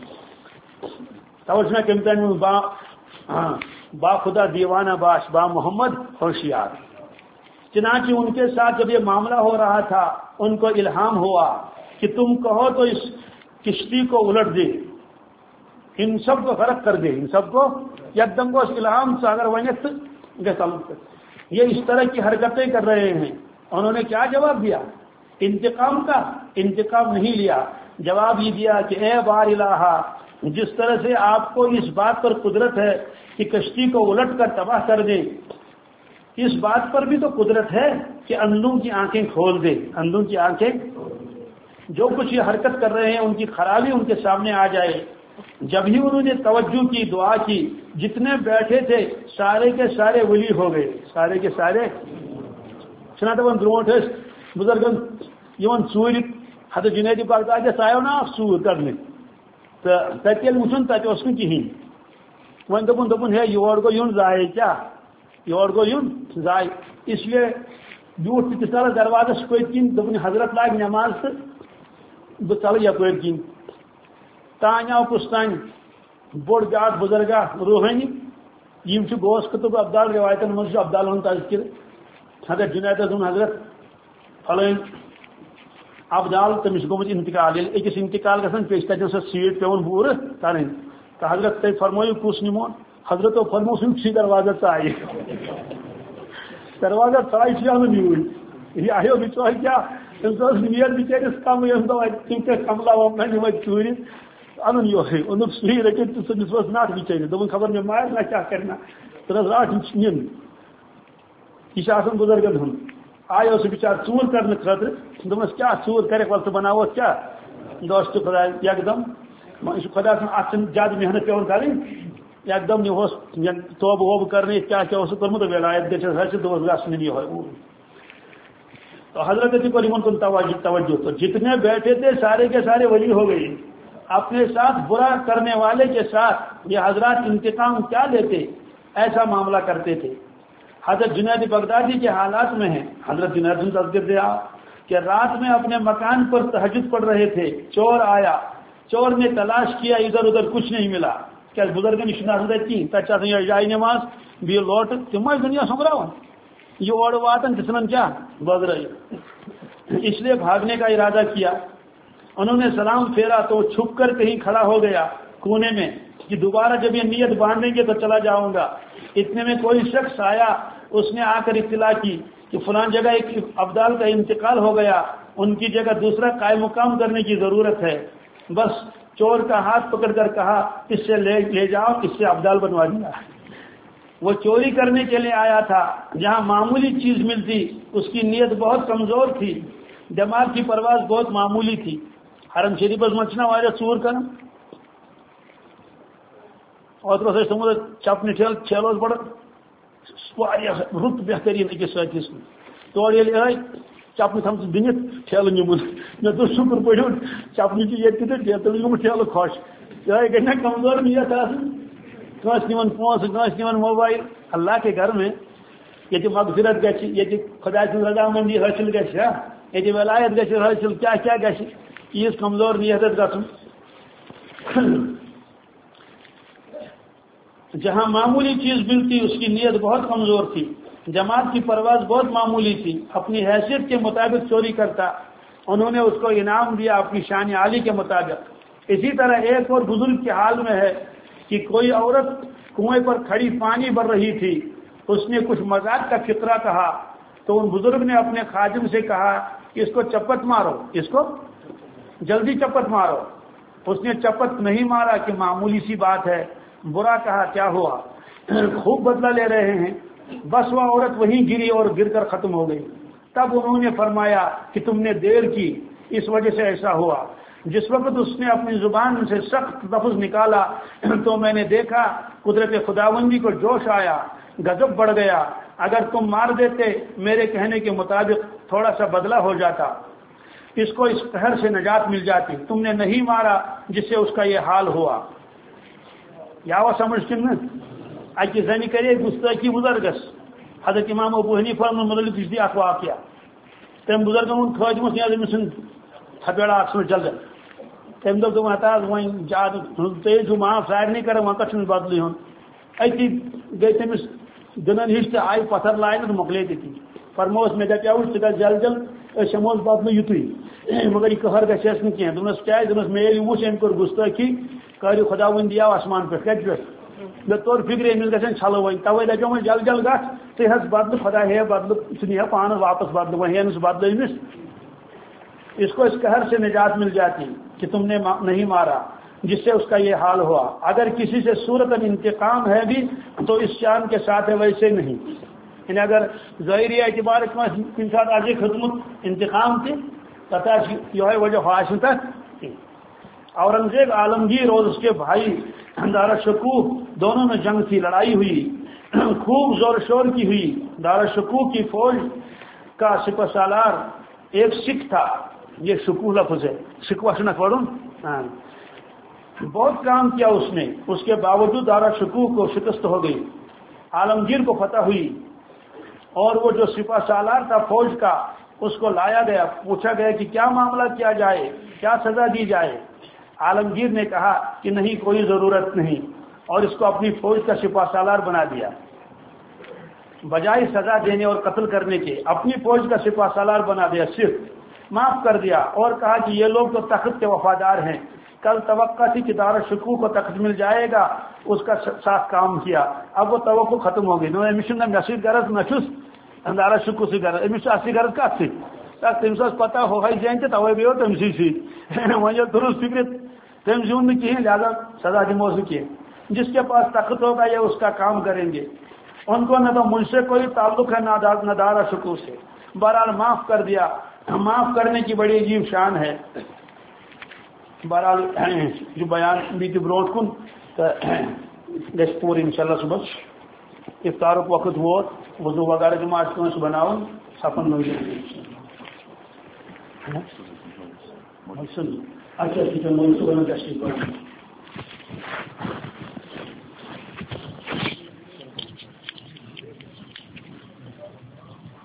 توجہ کمتن با ہاں با خدا دیوانہ باش با محمد ہوشیار چنانچہ ان کے ساتھ جب یہ معاملہ ہو رہا تھا ان کو الہام ہوا کہ تم کہو تو اس کشتی کو الٹ دے ان سب کو غرق کر دے ان سب کو یکدم کو اس الہام سے اگر ونیت یہ اس طرح کی حرکتیں کر رہے ہیں انہوں نے کیا جواب دیا انتقام کا انتقام نہیں لیا، جواب یہ دیا کہ اے بار الہا، جس طرح سے آپ کو اس بات پر قدرت ہے کہ کشتی کو الٹ کر تباہ کر دیں، اس بات پر بھی تو قدرت ہے کہ اندھوں کی آنکھیں کھول دے، اندھوں کی آنکھیں، جو کچھ یہ حرکت کر رہے ہیں ان کی خرابی ان کے سامنے آ جائے۔ جب ہی انہوں نے توجہ کی، دعا کی، جتنے بیٹھے تھے سارے کے سارے ولی ہو گئے، سارے کے سارے چھنا دپان برونٹ بزرگن یون ژوٗرِ حضرت جنید بغدادیس آیو نا اکھ ژوٗر کرنے تو تتہِ ییٚلہِ وٕچھُن تتہِ اوس نہٕ کِہیٖنۍ، وۄنۍ دوٚپُن دوٚپُن ہے یور گوٚو یُن ضایع، کیٛاہ یور گوٚو یُن ضایع، اس لیے بیوٗٹھ تِتِس کالس دروازس پٔتۍ کِنۍ دوٚپُن حضرت لاگہِ نٮ۪ماز تہٕ بہٕ ژلہٕ یپٲرۍ کِنۍ۔ تانۍ آو کُس تانۍ بوٚڑ بیٛاکھ بُزرگا روحٲنی، یِم چھِ غوث قطب ابدال روایتن منٛز چھُ ابدال ہُنٛد تذکرٕ، حضرت جنیدس دوٚپُن حضرت فلٲنۍ ابدال تٔمِس گوٚمُت انتقال، ییٚلہِ أکِس انتقال گژھان پیٚیہِ تتٮ۪ن سۄ سیٖٹ پیٚوان پوٗرٕ کرٕنۍ، تہٕ حضرت تُہۍ فرمٲیِو کُس نِمون؟ حضرتو فرمو سُہ دروازہ ژایہِ، دروازہ ژایہِ چھُ انُن یوٗرۍ، یہِ آیو بِچور کیٛاہ تٔمِس ٲس نیت بِچٲرِس کم، ییٚمِس دوٚپ تِم کیٛاہ کملا وملا نِم اَتہِ ژوٗرِ، انُن یورے، اوٚنُکھ سُے رٔٹِتھ تہٕ تٔمِس ؤژھ نٹھ بِچٲرِس، دوٚپُن خبر مےٚ مارِ نا کیٛاہ کرِ نا، ترٛٲوٕس راٹھ یہِ چھِ نِن، یہ آسان بزرگن ہند۔ آیو سہ بچار ژوٗر کرنے خاطر، دوٚپمس کیٛاہ ژوٗر کرکھ ول ژٕ بناوتھ کیٛاہ، دوٚپس تہٕ خدا یکدم یہ چھُ خدا سُنٛد، اتھ چھنہٕ زیادٕ محنت پیٚوان کرٕنۍ، یکدم نِہوس توبہٕ ووبہٕ کرنے کیٛاہ کیٛاہ اوسُکھ کوٚرمُت ولایت گژھٮ۪س حٲصِل، دوٚپُس گژھ نِن یِہوے۔ تو حضرت تہِ کوٚر یِمن کُن توجہ توجہ تو جتنے بیٹھے تھے سارے کے سارے ولی ہو گئے، اپنے ساتھ برا کرنے والے کے ساتھ یہ حضرات انتقام کیا لیتے، ایسا معاملہ کرتے تھے۔ حضرت جنید بغدادی کے حالات میں ہے، حضرت جنید نے تذکر دیا کہ رات میں اپنے مکان پر تہجد پڑھ رہے تھے، چور آیا، چور نے تلاش کیا، ادھر ادھر کچھ نہیں ملا، کیا بزرگن یہ تک جائے نماز بیٚیہِ لوٹہٕ تِم ٲسۍ دُنیا سوٚمبراوان، یہ اور واتن کسن کیا بدرے، اس لیے بھاگنے کا ارادہ کیا۔ انہوں نے سلام پھیرا تو چھپ کر کہیں کھڑا ہو گیا کونے میں کہ دوبارہ جب یہ نیت باندھیں گے تو چلا جاؤں گا۔ اتنے میں کوئی شخص آیا، اس نے آ کر اطلاع کی کہ فلان جگہ ایک ابدال کا انتقال ہو گیا، ان کی جگہ دوسرا قائم مقام کرنے کی ضرورت ہے۔ بس چور کا ہاتھ پکڑ کر کہا اس سے لے لے جاؤ، اس سے ابدال بنوا دیا۔ وہ چوری کرنے کے لیے آیا تھا، جہاں معمولی چیز ملتی اس کی نیت بہت کمزور تھی، دماغ کی پرواز بہت معمولی تھی۔ حرم شریف مچھنا والا ژوٗر کران، اوترس تمو چپنہ ٹھیل ٹھیل بڑا رت بہترین أکس ساتھس تور ییٚلہِ آے چپنہ تھم دنت ٹھیل نمن، مے دوٚپ شکر پڑھو چپنہ چھ ییٚتہِ تہٕ ٹھیل نمت ٹھیل خوش، یہ گٔے نا کمزور نیت آسان، کٲنٛسہِ نِوان پونٛسہٕ، کٲنٛسہِ نِوان موبائل۔ اللہ کے گھر میں یہ مغفرت گژھِ، یہ خدا سٕنٛز رضامندی حٲصل گژھِ، یہ ولایت گژھِ حٲصل، کیا کیا گژھِ، ییٖژ کمزور نیت گژھُن۔ جہاں معمولی چیز ملتی اس کی نیت بہت کمزور تھی، جماعت کی پرواز بہت معمولی تھی، اپنی حیثیت کے مطابق چوری کرتا، انہوں نے اس کو انعام دیا اپنی شان عالی کے مطابق۔ اسی طرح ایک اور بزرگ کے حال میں ہے کہ کوئی عورت کنویں پر کھڑی پانی بھر رہی تھی، اس نے کچھ مذاق کا فقرہ کہا تو ان بزرگ نے اپنے خادم سے کہا کہ اس کو چپت مارو، اس کو جلدی چپت مارو۔ اس نے چپت نہیں مارا کہ معمولی سی بات ہے، برا کہا کیا ہوا، خوب بدلہ لے رہے ہیں، بس وہ عورت وہیں گری اور گر کر ختم ہو گئی۔ تب انہوں نے فرمایا کہ تم نے دیر کی، اس وجہ سے ایسا ہوا۔ جس وقت اس نے اپنی زبان سے سخت لفظ نکالا تو میں نے دیکھا قدرت خداوندی کو جوش آیا، غضب بڑھ گیا۔ اگر تم مار دیتے میرے کہنے کے مطابق تھوڑا سا بدلہ ہو جاتا، اس کو اس قہر سے نجات مل جاتی، تم نے نہیں مارا جس سے اس کا یہ حال ہوا۔ یا وہ سمجھ کن اکہ زنی کرے گستاخی بزرگس، حضرت امام ابو حنیفہ متعلق دی اخ واقعہ، تم بزرگن خادمس یا تم سن تھپیڑا اکثر جلد تم دو تم ہتا وین زیادہ تیز ہو معاف سارے کر وہاں کچھ بدلی ہوں اتی گئی تمس دنن ہش تو آئی پتھر لائن تو مکلے تھی فرموس میں دپیاوش ژٕ گژھ جل جل أسۍ ہموس بدلہٕ یُتُے مگر یہ قہر گژھٮ۪س نہٕ کینٛہہ دوٚپنس کیٛازِ دوٚپنس مےٚ ییٚلہِ وُچھ أمۍ کوٚر گُستٲخی کٔرِو خۄداوندی آو آسمان پٮ۪ٹھ کتہِ پٮ۪ٹھ مےٚ توٚر فِکرِ أمِس گژھن چھلہٕ وۄنۍ تَوَے دپیو وۄنۍ جل جل گژھ ژٕ ہٮ۪س بدلہٕ خۄدا ہے بدلہٕ ژٕ نِہا پانس واپس بدلہٕ وۄنۍ ہے نہٕ سُہ بدلہٕ أمِس اس کو اس قہر سے نجات مل جاتی کہ تم نے نہیں مارا، جس سے اس کا یہ حال ہوا۔ اگر کسی سے صورت انتقام ہے بھی تو اس شان کے ساتھ ہے، ویسے نہیں۔ یعنی اگر ظاہری اعتبار کے ساتھ آج خدمت انتقام تھی تथा یہ وجہ خواہش تک اورنگزیب عالمگیر اور اس کے بھائی دارا شکوہ دونوں میں جنگ تھی، لڑائی ہوئی، خوب زور شور کی ہوئی۔ دارا شکوہ کی فوج کا سپہ سالار ایک سکھ تھا، یہ شکوہ لفظ ہے، شکوہ سنک پڑھوں، بہت کام کیا اس نے، اس کے باوجود دارا شکوہ کو شکست ہو گئی، عالمگیر کو فتح ہوئی، اور وہ جو سپہ سالار تھا فوج کا اس کو لایا گیا، پوچھا گیا کہ کیا معاملہ کیا جائے، کیا سزا دی جائے۔ عالمگیر نے کہا کہ نہیں، کوئی ضرورت نہیں، اور اس کو اپنی فوج کا سپہ سالار بنا دیا، بجائے سزا دینے اور قتل کرنے کے اپنی فوج کا سپہ سالار بنا دیا، صرف معاف کر دیا، اور کہا کہ یہ لوگ تو تخت کے وفادار ہیں، کل توقع تھی کہ دارا شکوہ کو تخت مل جائے گا، اس کا ساتھ کام کیا، اب وہ توقع ختم ہو گئی۔ نو امشن نہ مسیح غرض نہ چھس دارا شکوہ سے غرض امس اصلی غرض کت سی تمس پتہ ہو جانتے توے گئی تمسی سی وجہ درست فکر تم زیون نہیں کہیں، لہٰذا سزا دمو کی، جس کے پاس تخت ہوگا یہ اس کا کام کریں گے، ان کو نہ تو مجھ سے کوئی تعلق ہے نہ دارا شکوہ سے۔ بہرحال معاف کر دیا، معاف کرنے کی بڑی عجیب شان ہے۔ بہرحال جو بیان بھی بروٹ کن گھس پور انشاءاللہ صبح افطارک وقت ووت، وضو وغیرہ جماعت کنس بناؤ سپن نو اچھا ٹھیک ہے، تشریف